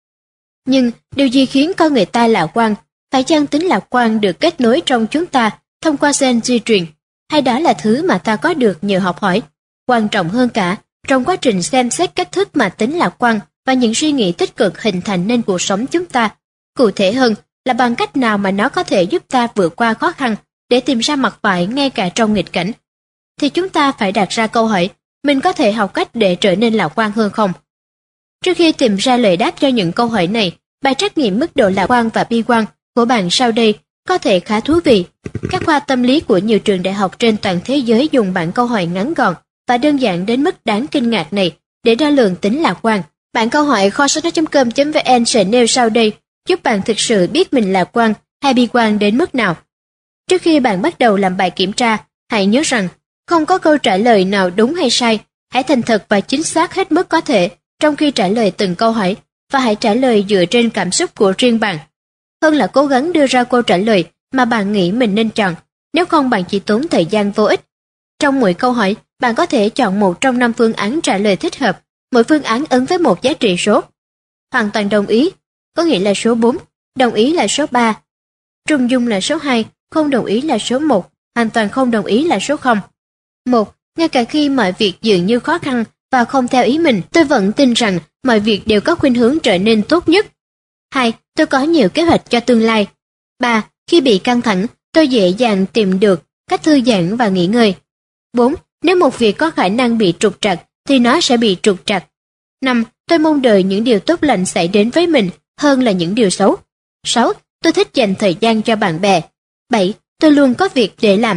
Speaker 1: Nhưng điều gì khiến con người ta lạc quan? Phải chăng tính lạc quan được kết nối trong chúng ta thông qua gen di truyền, hay đó là thứ mà ta có được nhờ học hỏi? Quan trọng hơn cả, trong quá trình xem xét cách thức mà tính lạc quan và những suy nghĩ tích cực hình thành nên cuộc sống chúng ta, cụ thể hơn là bằng cách nào mà nó có thể giúp ta vượt qua khó khăn để tìm ra mặt phải ngay cả trong nghịch cảnh, thì chúng ta phải đặt ra câu hỏi, mình có thể học cách để trở nên lạc quan hơn không? Trước khi tìm ra lời đáp cho những câu hỏi này, bài trắc nghiệm mức độ lạc quan và bi quan của bạn sau đây có thể khá thú vị. Các khoa tâm lý của nhiều trường đại học trên toàn thế giới dùng bảng câu hỏi ngắn gọn và đơn giản đến mức đáng kinh ngạc này để đo lường tính lạc quan. Bảng câu hỏi kho sách nói.com.vn sẽ nêu sau đây, giúp bạn thực sự biết mình lạc quan hay bi quan đến mức nào. Trước khi bạn bắt đầu làm bài kiểm tra, hãy nhớ rằng không có câu trả lời nào đúng hay sai. Hãy thành thật và chính xác hết mức có thể trong khi trả lời từng câu hỏi, và hãy trả lời dựa trên cảm xúc của riêng bạn, hơn là cố gắng đưa ra câu trả lời mà bạn nghĩ mình nên chọn. Nếu không, bạn chỉ tốn thời gian vô ích. Trong mỗi câu hỏi, bạn có thể chọn một trong 5 phương án trả lời thích hợp. Mỗi phương án ứng với một giá trị số. Hoàn toàn đồng ý có nghĩa là số 4, đồng ý là số 3, trung dung là số 2, không đồng ý là số 1, hoàn toàn không đồng ý là số 0. 1. Ngay cả khi mọi việc dường như khó khăn và không theo ý mình, tôi vẫn tin rằng mọi việc đều có khuynh hướng trở nên tốt nhất. 2. Tôi có nhiều kế hoạch cho tương lai. 3. Khi bị căng thẳng, tôi dễ dàng tìm được cách thư giãn và nghỉ ngơi. 4. Nếu một việc có khả năng bị trục trặc, thì nó sẽ bị trục trặc. 5. Tôi mong đợi những điều tốt lành xảy đến với mình hơn là những điều xấu. 6. Tôi thích dành thời gian cho bạn bè. 7. Tôi luôn có việc để làm.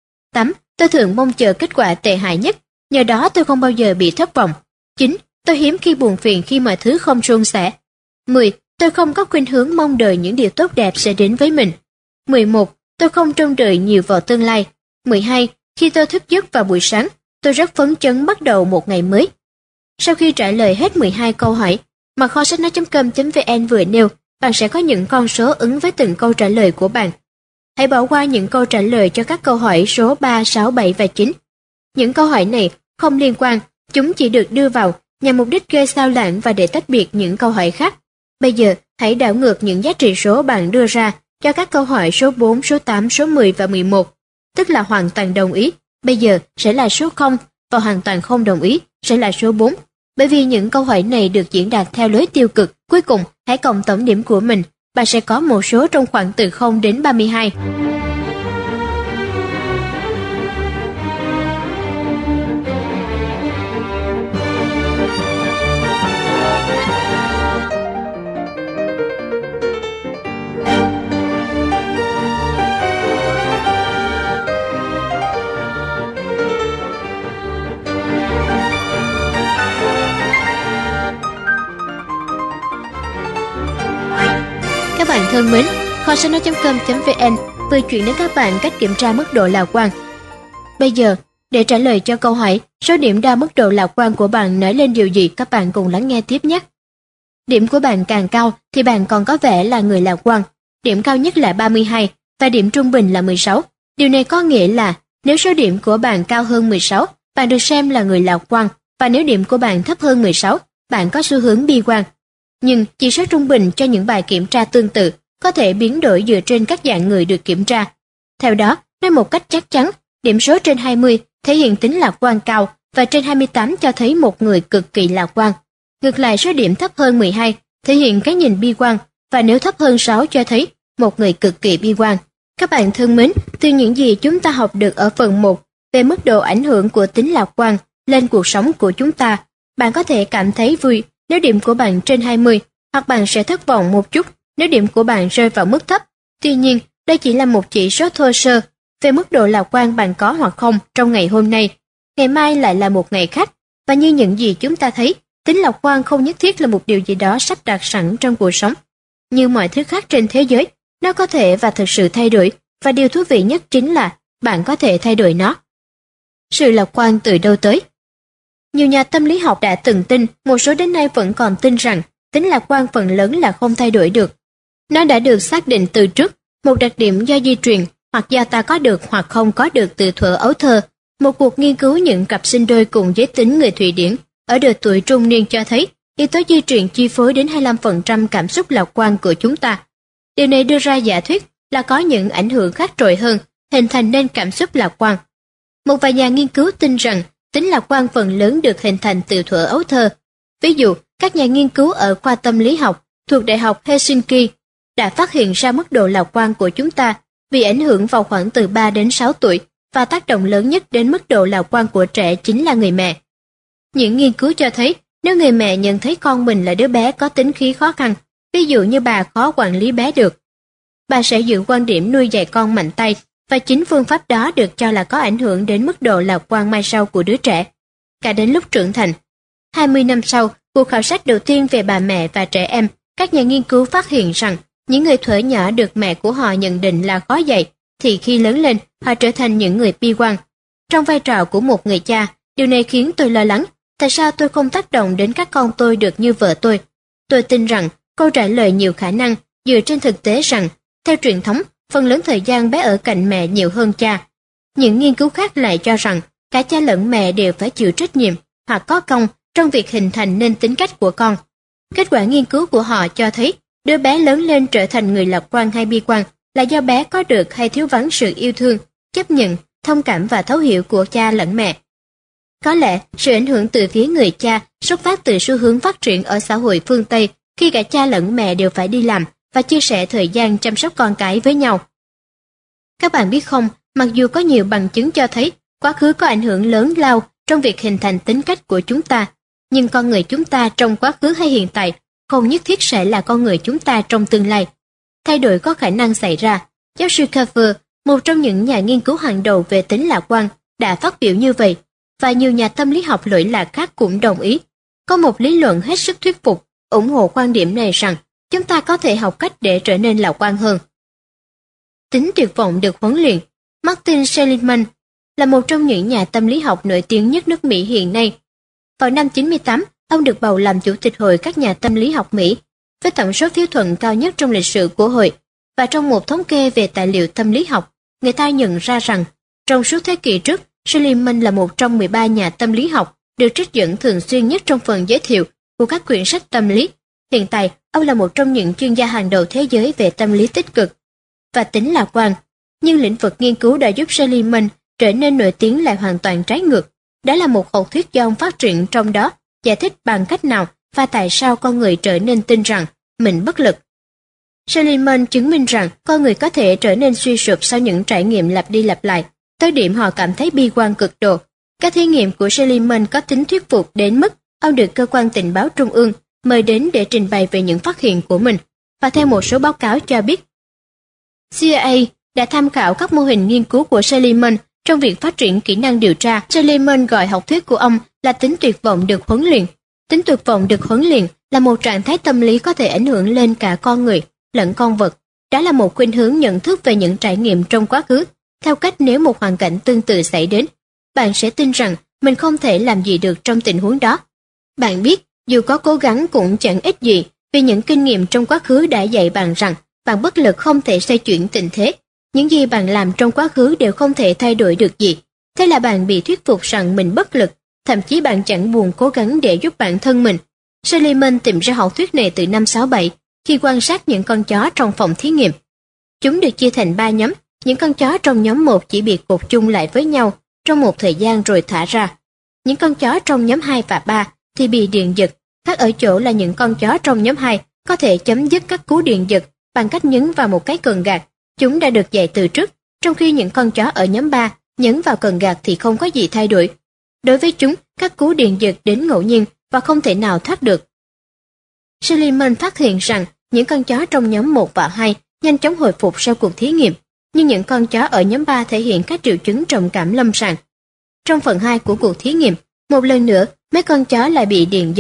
Speaker 1: 8. Tôi thường mong chờ kết quả tệ hại nhất, nhờ đó tôi không bao giờ bị thất vọng. 9. Tôi hiếm khi buồn phiền khi mọi thứ không suôn sẻ. 10. Tôi không có khuynh hướng mong đợi những điều tốt đẹp sẽ đến với mình. 11. Tôi không trông đợi nhiều vào tương lai. 12. Khi tôi thức giấc vào buổi sáng, tôi rất phấn chấn bắt đầu một ngày mới. Sau khi trả lời hết 12 câu hỏi mà kho sách nói.com.vn vừa nêu, bạn sẽ có những con số ứng với từng câu trả lời của bạn. Hãy bỏ qua những câu trả lời cho các câu hỏi số 3, 6, 7 và 9. Những câu hỏi này không liên quan, chúng chỉ được đưa vào nhằm mục đích gây xao lãng và để tách biệt những câu hỏi khác. Bây giờ, hãy đảo ngược những giá trị số bạn đưa ra cho các câu hỏi số 4, số 8, số 10 và 11, tức là hoàn toàn đồng ý, bây giờ sẽ là số 0 và hoàn toàn không đồng ý sẽ là số 4. Bởi vì những câu hỏi này được diễn đạt theo lối tiêu cực, cuối cùng hãy cộng tổng điểm của mình, bạn sẽ có một số trong khoảng từ 0 đến 32. Các bạn thân mến, kho sách nói.com.vn vừa chuyển đến các bạn cách kiểm tra mức độ lạc quan. Bây giờ, để trả lời cho câu hỏi số điểm đo mức độ lạc quan của bạn nói lên điều gì, các bạn cùng lắng nghe tiếp nhé. Điểm của bạn càng cao thì bạn còn có vẻ là người lạc quan. Điểm cao nhất là 32 và điểm trung bình là 16. Điều này có nghĩa là nếu số điểm của bạn cao hơn 16, bạn được xem là người lạc quan, và nếu điểm của bạn thấp hơn 16, bạn có xu hướng bi quan. Nhưng chỉ số trung bình cho những bài kiểm tra tương tự có thể biến đổi dựa trên các dạng người được kiểm tra. Theo đó, nói một cách chắc chắn, điểm số trên 20 thể hiện tính lạc quan cao và trên 28 cho thấy một người cực kỳ lạc quan. Ngược lại, số điểm thấp hơn 12 thể hiện cái nhìn bi quan, và nếu thấp hơn 6 cho thấy một người cực kỳ bi quan. Các bạn thân mến, từ những gì chúng ta học được ở phần 1 về mức độ ảnh hưởng của tính lạc quan lên cuộc sống của chúng ta, bạn có thể cảm thấy vui nếu điểm của bạn trên 20, hoặc bạn sẽ thất vọng một chút nếu điểm của bạn rơi vào mức thấp. Tuy nhiên, đây chỉ là một chỉ số thô sơ về mức độ lạc quan bạn có hoặc không trong ngày hôm nay. Ngày mai lại là một ngày khác, và như những gì chúng ta thấy, tính lạc quan không nhất thiết là một điều gì đó sắp đặt sẵn trong cuộc sống. Như mọi thứ khác trên thế giới, nó có thể và thực sự thay đổi, và điều thú vị nhất chính là bạn có thể thay đổi nó. Sự lạc quan từ đâu tới? Nhiều nhà tâm lý học đã từng tin, một số đến nay vẫn còn tin rằng tính lạc quan phần lớn là không thay đổi được. Nó đã được xác định từ trước, một đặc điểm do di truyền hoặc do ta có được hoặc không có được từ thuở ấu thơ. Một cuộc nghiên cứu những cặp sinh đôi cùng giới tính người Thụy Điển ở độ tuổi trung niên cho thấy yếu tố di truyền chi phối đến 25% cảm xúc lạc quan của chúng ta. Điều này đưa ra giả thuyết là có những ảnh hưởng khác trội hơn hình thành nên cảm xúc lạc quan. Một vài nhà nghiên cứu tin rằng tính lạc quan phần lớn được hình thành từ thuở ấu thơ. Ví dụ, các nhà nghiên cứu ở khoa tâm lý học thuộc Đại học Helsinki đã phát hiện ra mức độ lạc quan của chúng ta bị ảnh hưởng vào khoảng từ 3 đến 6 tuổi, và tác động lớn nhất đến mức độ lạc quan của trẻ chính là người mẹ. Những nghiên cứu cho thấy, nếu người mẹ nhận thấy con mình là đứa bé có tính khí khó khăn, ví dụ như bà khó quản lý bé được, bà sẽ giữ quan điểm nuôi dạy con mạnh tay, và chính phương pháp đó được cho là có ảnh hưởng đến mức độ lạc quan mai sau của đứa trẻ, cả đến lúc trưởng thành. 20 năm sau, cuộc khảo sát đầu tiên về bà mẹ và trẻ em, các nhà nghiên cứu phát hiện rằng những người thuở nhỏ được mẹ của họ nhận định là khó dạy, thì khi lớn lên, họ trở thành những người bi quan. Trong vai trò của một người cha, điều này khiến tôi lo lắng. Tại sao tôi không tác động đến các con tôi được như vợ tôi? Tôi tin rằng câu trả lời nhiều khả năng dựa trên thực tế rằng, theo truyền thống, phần lớn thời gian bé ở cạnh mẹ nhiều hơn cha. Những nghiên cứu khác lại cho rằng cả cha lẫn mẹ đều phải chịu trách nhiệm hoặc có công trong việc hình thành nên tính cách của con. Kết quả nghiên cứu của họ cho thấy đứa bé lớn lên trở thành người lạc quan hay bi quan là do bé có được hay thiếu vắng sự yêu thương, chấp nhận, thông cảm và thấu hiểu của cha lẫn mẹ. Có lẽ sự ảnh hưởng từ phía người cha xuất phát từ xu hướng phát triển ở xã hội phương Tây khi cả cha lẫn mẹ đều phải đi làm và chia sẻ thời gian chăm sóc con cái với nhau. Các bạn biết không, mặc dù có nhiều bằng chứng cho thấy quá khứ có ảnh hưởng lớn lao trong việc hình thành tính cách của chúng ta, nhưng con người chúng ta trong quá khứ hay hiện tại không nhất thiết sẽ là con người chúng ta trong tương lai. Thay đổi có khả năng xảy ra. Giáo sư Carver, một trong những nhà nghiên cứu hàng đầu về tính lạc quan, đã phát biểu như vậy, và nhiều nhà tâm lý học lỗi lạc khác cũng đồng ý. Có một lý luận hết sức thuyết phục, ủng hộ quan điểm này rằng chúng ta có thể học cách để trở nên lạc quan hơn. Tính tuyệt vọng được huấn luyện. Martin Seligman là một trong những nhà tâm lý học nổi tiếng nhất nước Mỹ hiện nay. Vào năm 98, ông được bầu làm chủ tịch Hội các nhà tâm lý học Mỹ, với tổng số phiếu thuận cao nhất trong lịch sử của hội. Và trong một thống kê về tài liệu tâm lý học, người ta nhận ra rằng trong suốt thế kỷ trước, Seligman là một trong 13 nhà tâm lý học được trích dẫn thường xuyên nhất trong phần giới thiệu của các quyển sách tâm lý. Hiện tại, ông là một trong những chuyên gia hàng đầu thế giới về tâm lý tích cực và tính lạc quan. Nhưng lĩnh vực nghiên cứu đã giúp Seligman trở nên nổi tiếng lại hoàn toàn trái ngược. Đó là một học thuyết do ông phát triển, trong đó giải thích bằng cách nào và tại sao con người trở nên tin rằng mình bất lực. Seligman chứng minh rằng con người có thể trở nên suy sụp sau những trải nghiệm lặp đi lặp lại, tới điểm họ cảm thấy bi quan cực độ. Các thí nghiệm của Seligman có tính thuyết phục đến mức ông được cơ quan tình báo trung ương mời đến để trình bày về những phát hiện của mình. Và theo một số báo cáo cho biết, CIA đã tham khảo các mô hình nghiên cứu của Seligman trong việc phát triển kỹ năng điều tra. Seligman gọi học thuyết của ông là tính tuyệt vọng được huấn luyện. Tính tuyệt vọng được huấn luyện là một trạng thái tâm lý có thể ảnh hưởng lên cả con người lẫn con vật. Đó là một khuynh hướng nhận thức về những trải nghiệm trong quá khứ, theo cách nếu một hoàn cảnh tương tự xảy đến, bạn sẽ tin rằng mình không thể làm gì được trong tình huống đó. Bạn biết, dù có cố gắng cũng chẳng ích gì, vì những kinh nghiệm trong quá khứ đã dạy bạn rằng bạn bất lực không thể xoay chuyển tình thế. Những gì bạn làm trong quá khứ đều không thể thay đổi được gì. Thế là bạn bị thuyết phục rằng mình bất lực, thậm chí bạn chẳng buồn cố gắng để giúp bản thân mình. Seligman tìm ra học thuyết này từ năm 67 khi quan sát những con chó trong phòng thí nghiệm. Chúng được chia thành 3 nhóm. Những con chó trong nhóm 1 chỉ bị cột chung lại với nhau trong một thời gian rồi thả ra. Những con chó trong nhóm 2 và 3 thì bị điện giật. Khác ở chỗ là những con chó trong nhóm 2 có thể chấm dứt các cú điện giật bằng cách nhấn vào một cái cần gạt. Chúng đã được dạy từ trước, trong khi những con chó ở nhóm 3 nhấn vào cần gạt thì không có gì thay đổi. Đối với chúng, các cú điện giật đến ngẫu nhiên và không thể nào thoát được. Seligman phát hiện rằng những con chó trong nhóm 1 và 2 nhanh chóng hồi phục sau cuộc thí nghiệm, nhưng những con chó ở nhóm 3 thể hiện các triệu chứng trầm cảm lâm sàng. Trong phần 2 của cuộc thí nghiệm, một lần nữa, mấy con chó lại bị điện giật.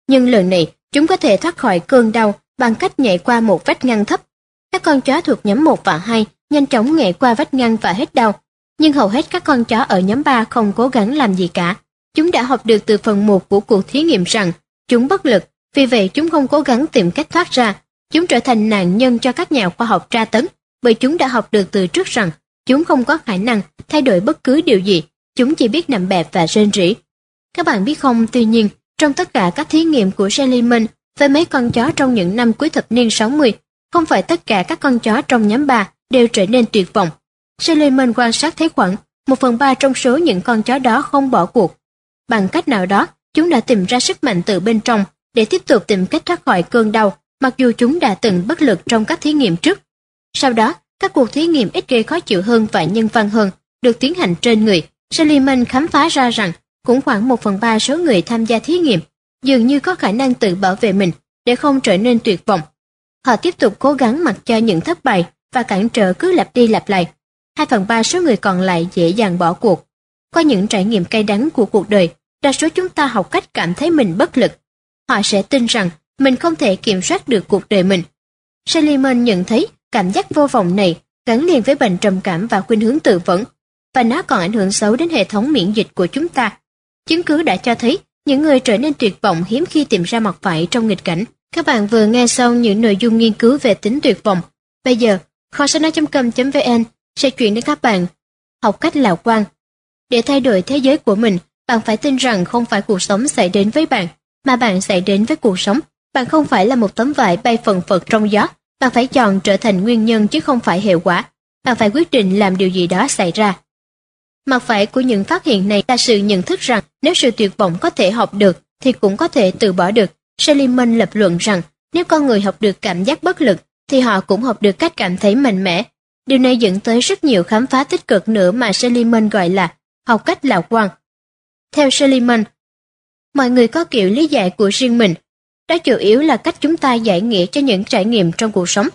Speaker 1: nhưng lần này chúng có thể thoát khỏi cơn đau bằng cách nhảy qua một vách ngăn thấp. Các con chó thuộc nhóm 1 và 2 nhanh chóng nhảy qua vách ngăn và hết đau, nhưng hầu hết các con chó ở nhóm 3 không cố gắng làm gì cả. Chúng đã học được từ phần 1 của cuộc thí nghiệm rằng chúng bất lực, vì vậy chúng không cố gắng tìm cách thoát ra. Chúng trở thành nạn nhân cho các nhà khoa học tra tấn, bởi chúng đã học được từ trước rằng chúng không có khả năng thay đổi bất cứ điều gì, chúng chỉ biết nằm bẹp và rên rỉ. Các bạn biết không, tuy nhiên, trong tất cả các thí nghiệm của Schliemann với mấy con chó trong những năm cuối thập niên 60, không phải tất cả các con chó trong nhóm 3 đều trở nên tuyệt vọng. Schliemann quan sát thấy khoảng 1/3 trong số những con chó đó không bỏ cuộc. Bằng cách nào đó, chúng đã tìm ra sức mạnh từ bên trong để tiếp tục tìm cách thoát khỏi cơn đau, mặc dù chúng đã từng bất lực trong các thí nghiệm trước. Sau đó, các cuộc thí nghiệm ít gây khó chịu hơn và nhân văn hơn được tiến hành trên người. Schliemann khám phá ra rằng cũng khoảng 1/3 số người tham gia thí nghiệm dường như có khả năng tự bảo vệ mình để không trở nên tuyệt vọng. Họ tiếp tục cố gắng mặc cho những thất bại và cản trở cứ lặp đi lặp lại. 2/3 số người còn lại dễ dàng bỏ cuộc. Qua những trải nghiệm cay đắng của cuộc đời, đa số chúng ta học cách cảm thấy mình bất lực. Họ sẽ tin rằng mình không thể kiểm soát được cuộc đời mình. Schliemann nhận thấy cảm giác vô vọng này gắn liền với bệnh trầm cảm và khuynh hướng tự vẫn, và nó còn ảnh hưởng xấu đến hệ thống miễn dịch của chúng ta. Chứng cứ đã cho thấy những người trở nên tuyệt vọng hiếm khi tìm ra mặt phải trong nghịch cảnh. Các bạn vừa nghe xong những nội dung nghiên cứu về tính tuyệt vọng. Bây giờ, kho sách nói.com.vn sẽ chuyển đến các bạn học cách lạc quan. Để thay đổi thế giới của mình, bạn phải tin rằng không phải cuộc sống xảy đến với bạn, mà bạn xảy đến với cuộc sống. Bạn không phải là một tấm vải bay phần phật trong gió. Bạn phải chọn trở thành nguyên nhân chứ không phải hệ quả. Bạn phải quyết định làm điều gì đó xảy ra. Mặt phải của những phát hiện này là sự nhận thức rằng nếu sự tuyệt vọng có thể học được thì cũng có thể từ bỏ được. Schliemann lập luận rằng nếu con người học được cảm giác bất lực thì họ cũng học được cách cảm thấy mạnh mẽ. Điều này dẫn tới rất nhiều khám phá tích cực nữa mà Schliemann gọi là học cách lạc quan. Theo Schliemann, mọi người có kiểu lý giải của riêng mình. Đó chủ yếu là cách chúng ta giải nghĩa cho những trải nghiệm trong cuộc sống.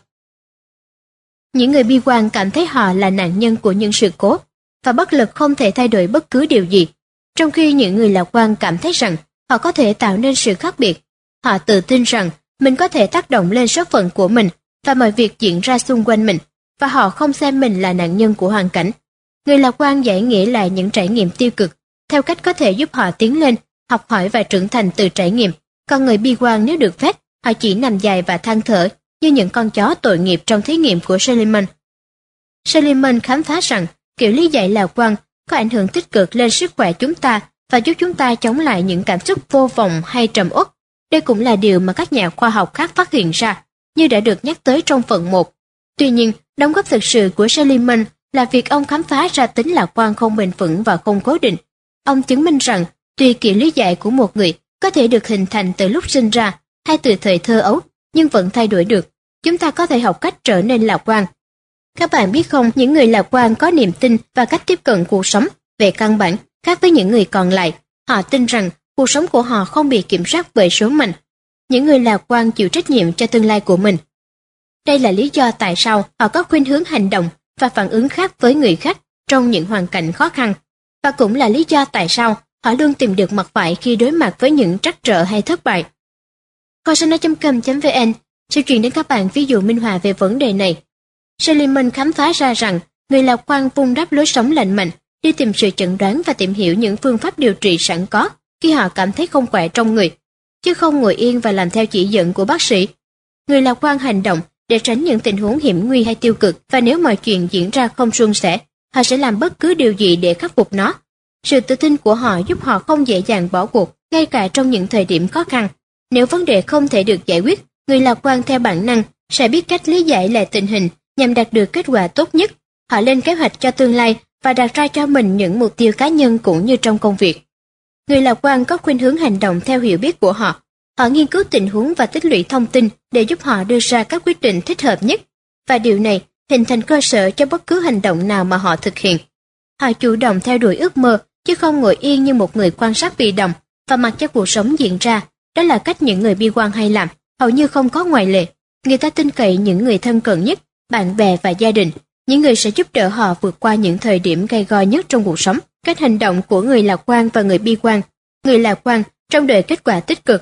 Speaker 1: Những người bi quan cảm thấy họ là nạn nhân của những sự cố và bất lực không thể thay đổi bất cứ điều gì, trong khi những người lạc quan cảm thấy rằng họ có thể tạo nên sự khác biệt. Họ tự tin rằng mình có thể tác động lên số phận của mình và mọi việc diễn ra xung quanh mình, và họ không xem mình là nạn nhân của hoàn cảnh. Người lạc quan giải nghĩa lại những trải nghiệm tiêu cực theo cách có thể giúp họ tiến lên, học hỏi và trưởng thành từ trải nghiệm. Còn người bi quan nếu được phép, họ chỉ nằm dài và than thở như những con chó tội nghiệp trong thí nghiệm của Schliemann. Schliemann khám phá rằng kiểu lý giải lạc quan có ảnh hưởng tích cực lên sức khỏe chúng ta và giúp chúng ta chống lại những cảm xúc vô vọng hay trầm uất. Đây cũng là điều mà các nhà khoa học khác phát hiện ra, như đã được nhắc tới trong phần 1. Tuy nhiên, đóng góp thực sự của Schliemann là việc ông khám phá ra tính lạc quan không bền vững và không cố định. Ông chứng minh rằng tuy kiểu lý giải của một người có thể được hình thành từ lúc sinh ra hay từ thời thơ ấu, nhưng vẫn thay đổi được. Chúng ta có thể học cách trở nên lạc quan. Các bạn biết không, những người lạc quan có niềm tin và cách tiếp cận cuộc sống về căn bản khác với những người còn lại. Họ tin rằng cuộc sống của họ không bị kiểm soát bởi số mệnh. Những người lạc quan chịu trách nhiệm cho tương lai của mình. Đây là lý do tại sao họ có khuynh hướng hành động và phản ứng khác với người khác trong những hoàn cảnh khó khăn, và cũng là lý do tại sao họ luôn tìm được mặt phải khi đối mặt với những trắc trở hay thất bại. Kho sách nói.com.vn sẽ truyền đến các bạn ví dụ minh họa về vấn đề này. Schliemann khám phá ra rằng người lạc quan vun đắp lối sống lành mạnh, đi tìm sự chẩn đoán và tìm hiểu những phương pháp điều trị sẵn có khi họ cảm thấy không khỏe trong người, chứ không ngồi yên và làm theo chỉ dẫn của bác sĩ. Người lạc quan hành động để tránh những tình huống hiểm nguy hay tiêu cực, và nếu mọi chuyện diễn ra không suôn sẻ, họ sẽ làm bất cứ điều gì để khắc phục nó. Sự tự tin của họ giúp họ không dễ dàng bỏ cuộc, ngay cả trong những thời điểm khó khăn. Nếu vấn đề không thể được giải quyết, người lạc quan theo bản năng sẽ biết cách lý giải lại tình hình nhằm đạt được kết quả tốt nhất. Họ lên kế hoạch cho tương lai và đặt ra cho mình những mục tiêu cá nhân cũng như trong công việc. Người lạc quan có khuynh hướng hành động theo hiểu biết của họ. Họ nghiên cứu tình huống và tích lũy thông tin để giúp họ đưa ra các quyết định thích hợp nhất, và điều này hình thành cơ sở cho bất cứ hành động nào mà họ thực hiện. Họ chủ động theo đuổi ước mơ, chứ không ngồi yên như một người quan sát bị động và mặc cho cuộc sống diễn ra. Đó là cách những người bi quan hay làm, hầu như không có ngoại lệ. Người ta tin cậy những người thân cận nhất, bạn bè và gia đình, những người sẽ giúp đỡ họ vượt qua những thời điểm gay go nhất trong cuộc sống. Cách hành động của người lạc quan và người bi quan. Người lạc quan trông đợi kết quả tích cực,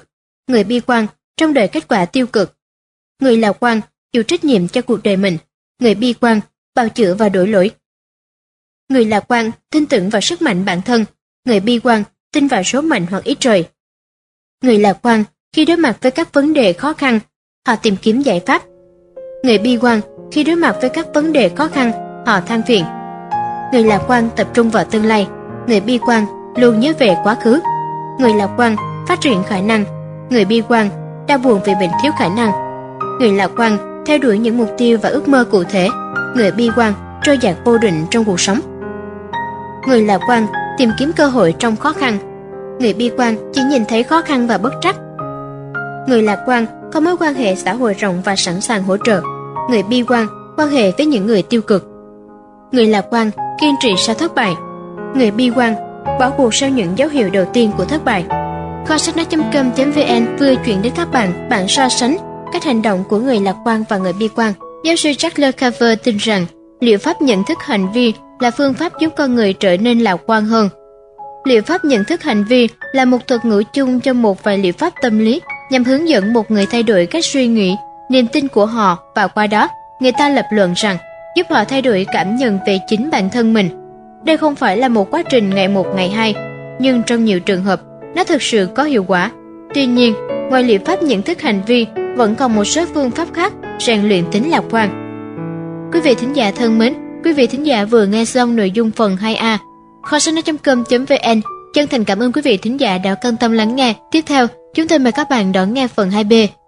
Speaker 1: Người bi quan trông đợi kết quả tiêu cực. Người lạc quan chịu trách nhiệm cho cuộc đời mình. Người bi quan bào chữa và đổi lỗi. Người lạc quan tin tưởng vào sức mạnh bản thân. Người bi quan tin vào số mệnh hoặc ý trời. Người lạc quan khi đối mặt với các vấn đề khó khăn, họ tìm kiếm giải pháp. Người bi quan khi đối mặt với các vấn đề khó khăn, họ than phiền. Người lạc quan tập trung vào tương lai. Người bi quan luôn nhớ về quá khứ. Người lạc quan phát triển khả năng. Người bi quan đau buồn vì bệnh thiếu khả năng. Người lạc quan theo đuổi những mục tiêu và ước mơ cụ thể. Người bi quan trôi dạt vô định trong cuộc sống. Người lạc quan tìm kiếm cơ hội trong khó khăn. Người bi quan chỉ nhìn thấy khó khăn và bất trắc. Người lạc quan có mối quan hệ xã hội rộng và sẵn sàng hỗ trợ. Người bi quan quan hệ với những người tiêu cực. Người lạc quan kiên trì sau thất bại. Người bi quan bỏ cuộc sau những dấu hiệu đầu tiên của thất bại. Kho sách nói.com.vn vừa chuyển đến các bạn so sánh cách hành động của người lạc quan và người bi quan. Giáo sư Jack LeCoultre tin rằng liệu pháp nhận thức hành vi là phương pháp giúp con người trở nên lạc quan hơn. Liệu pháp nhận thức hành vi là một thuật ngữ chung cho một vài liệu pháp tâm lý nhằm hướng dẫn một người thay đổi cách suy nghĩ, niềm tin của họ, và qua đó, người ta lập luận rằng giúp họ thay đổi cảm nhận về chính bản thân mình. Đây không phải là một quá trình ngày một ngày hai, nhưng trong nhiều trường hợp, nó thực sự có hiệu quả. Tuy nhiên, ngoài liệu pháp nhận thức hành vi, vẫn còn một số phương pháp khác rèn luyện tính lạc quan. Quý vị thính giả thân mến, quý vị thính giả vừa nghe xong nội dung phần 2A. Kho sách nói.com.vn chân thành cảm ơn quý vị thính giả đã quan tâm lắng nghe. Tiếp theo, chúng tôi mời các bạn đón nghe phần 2B.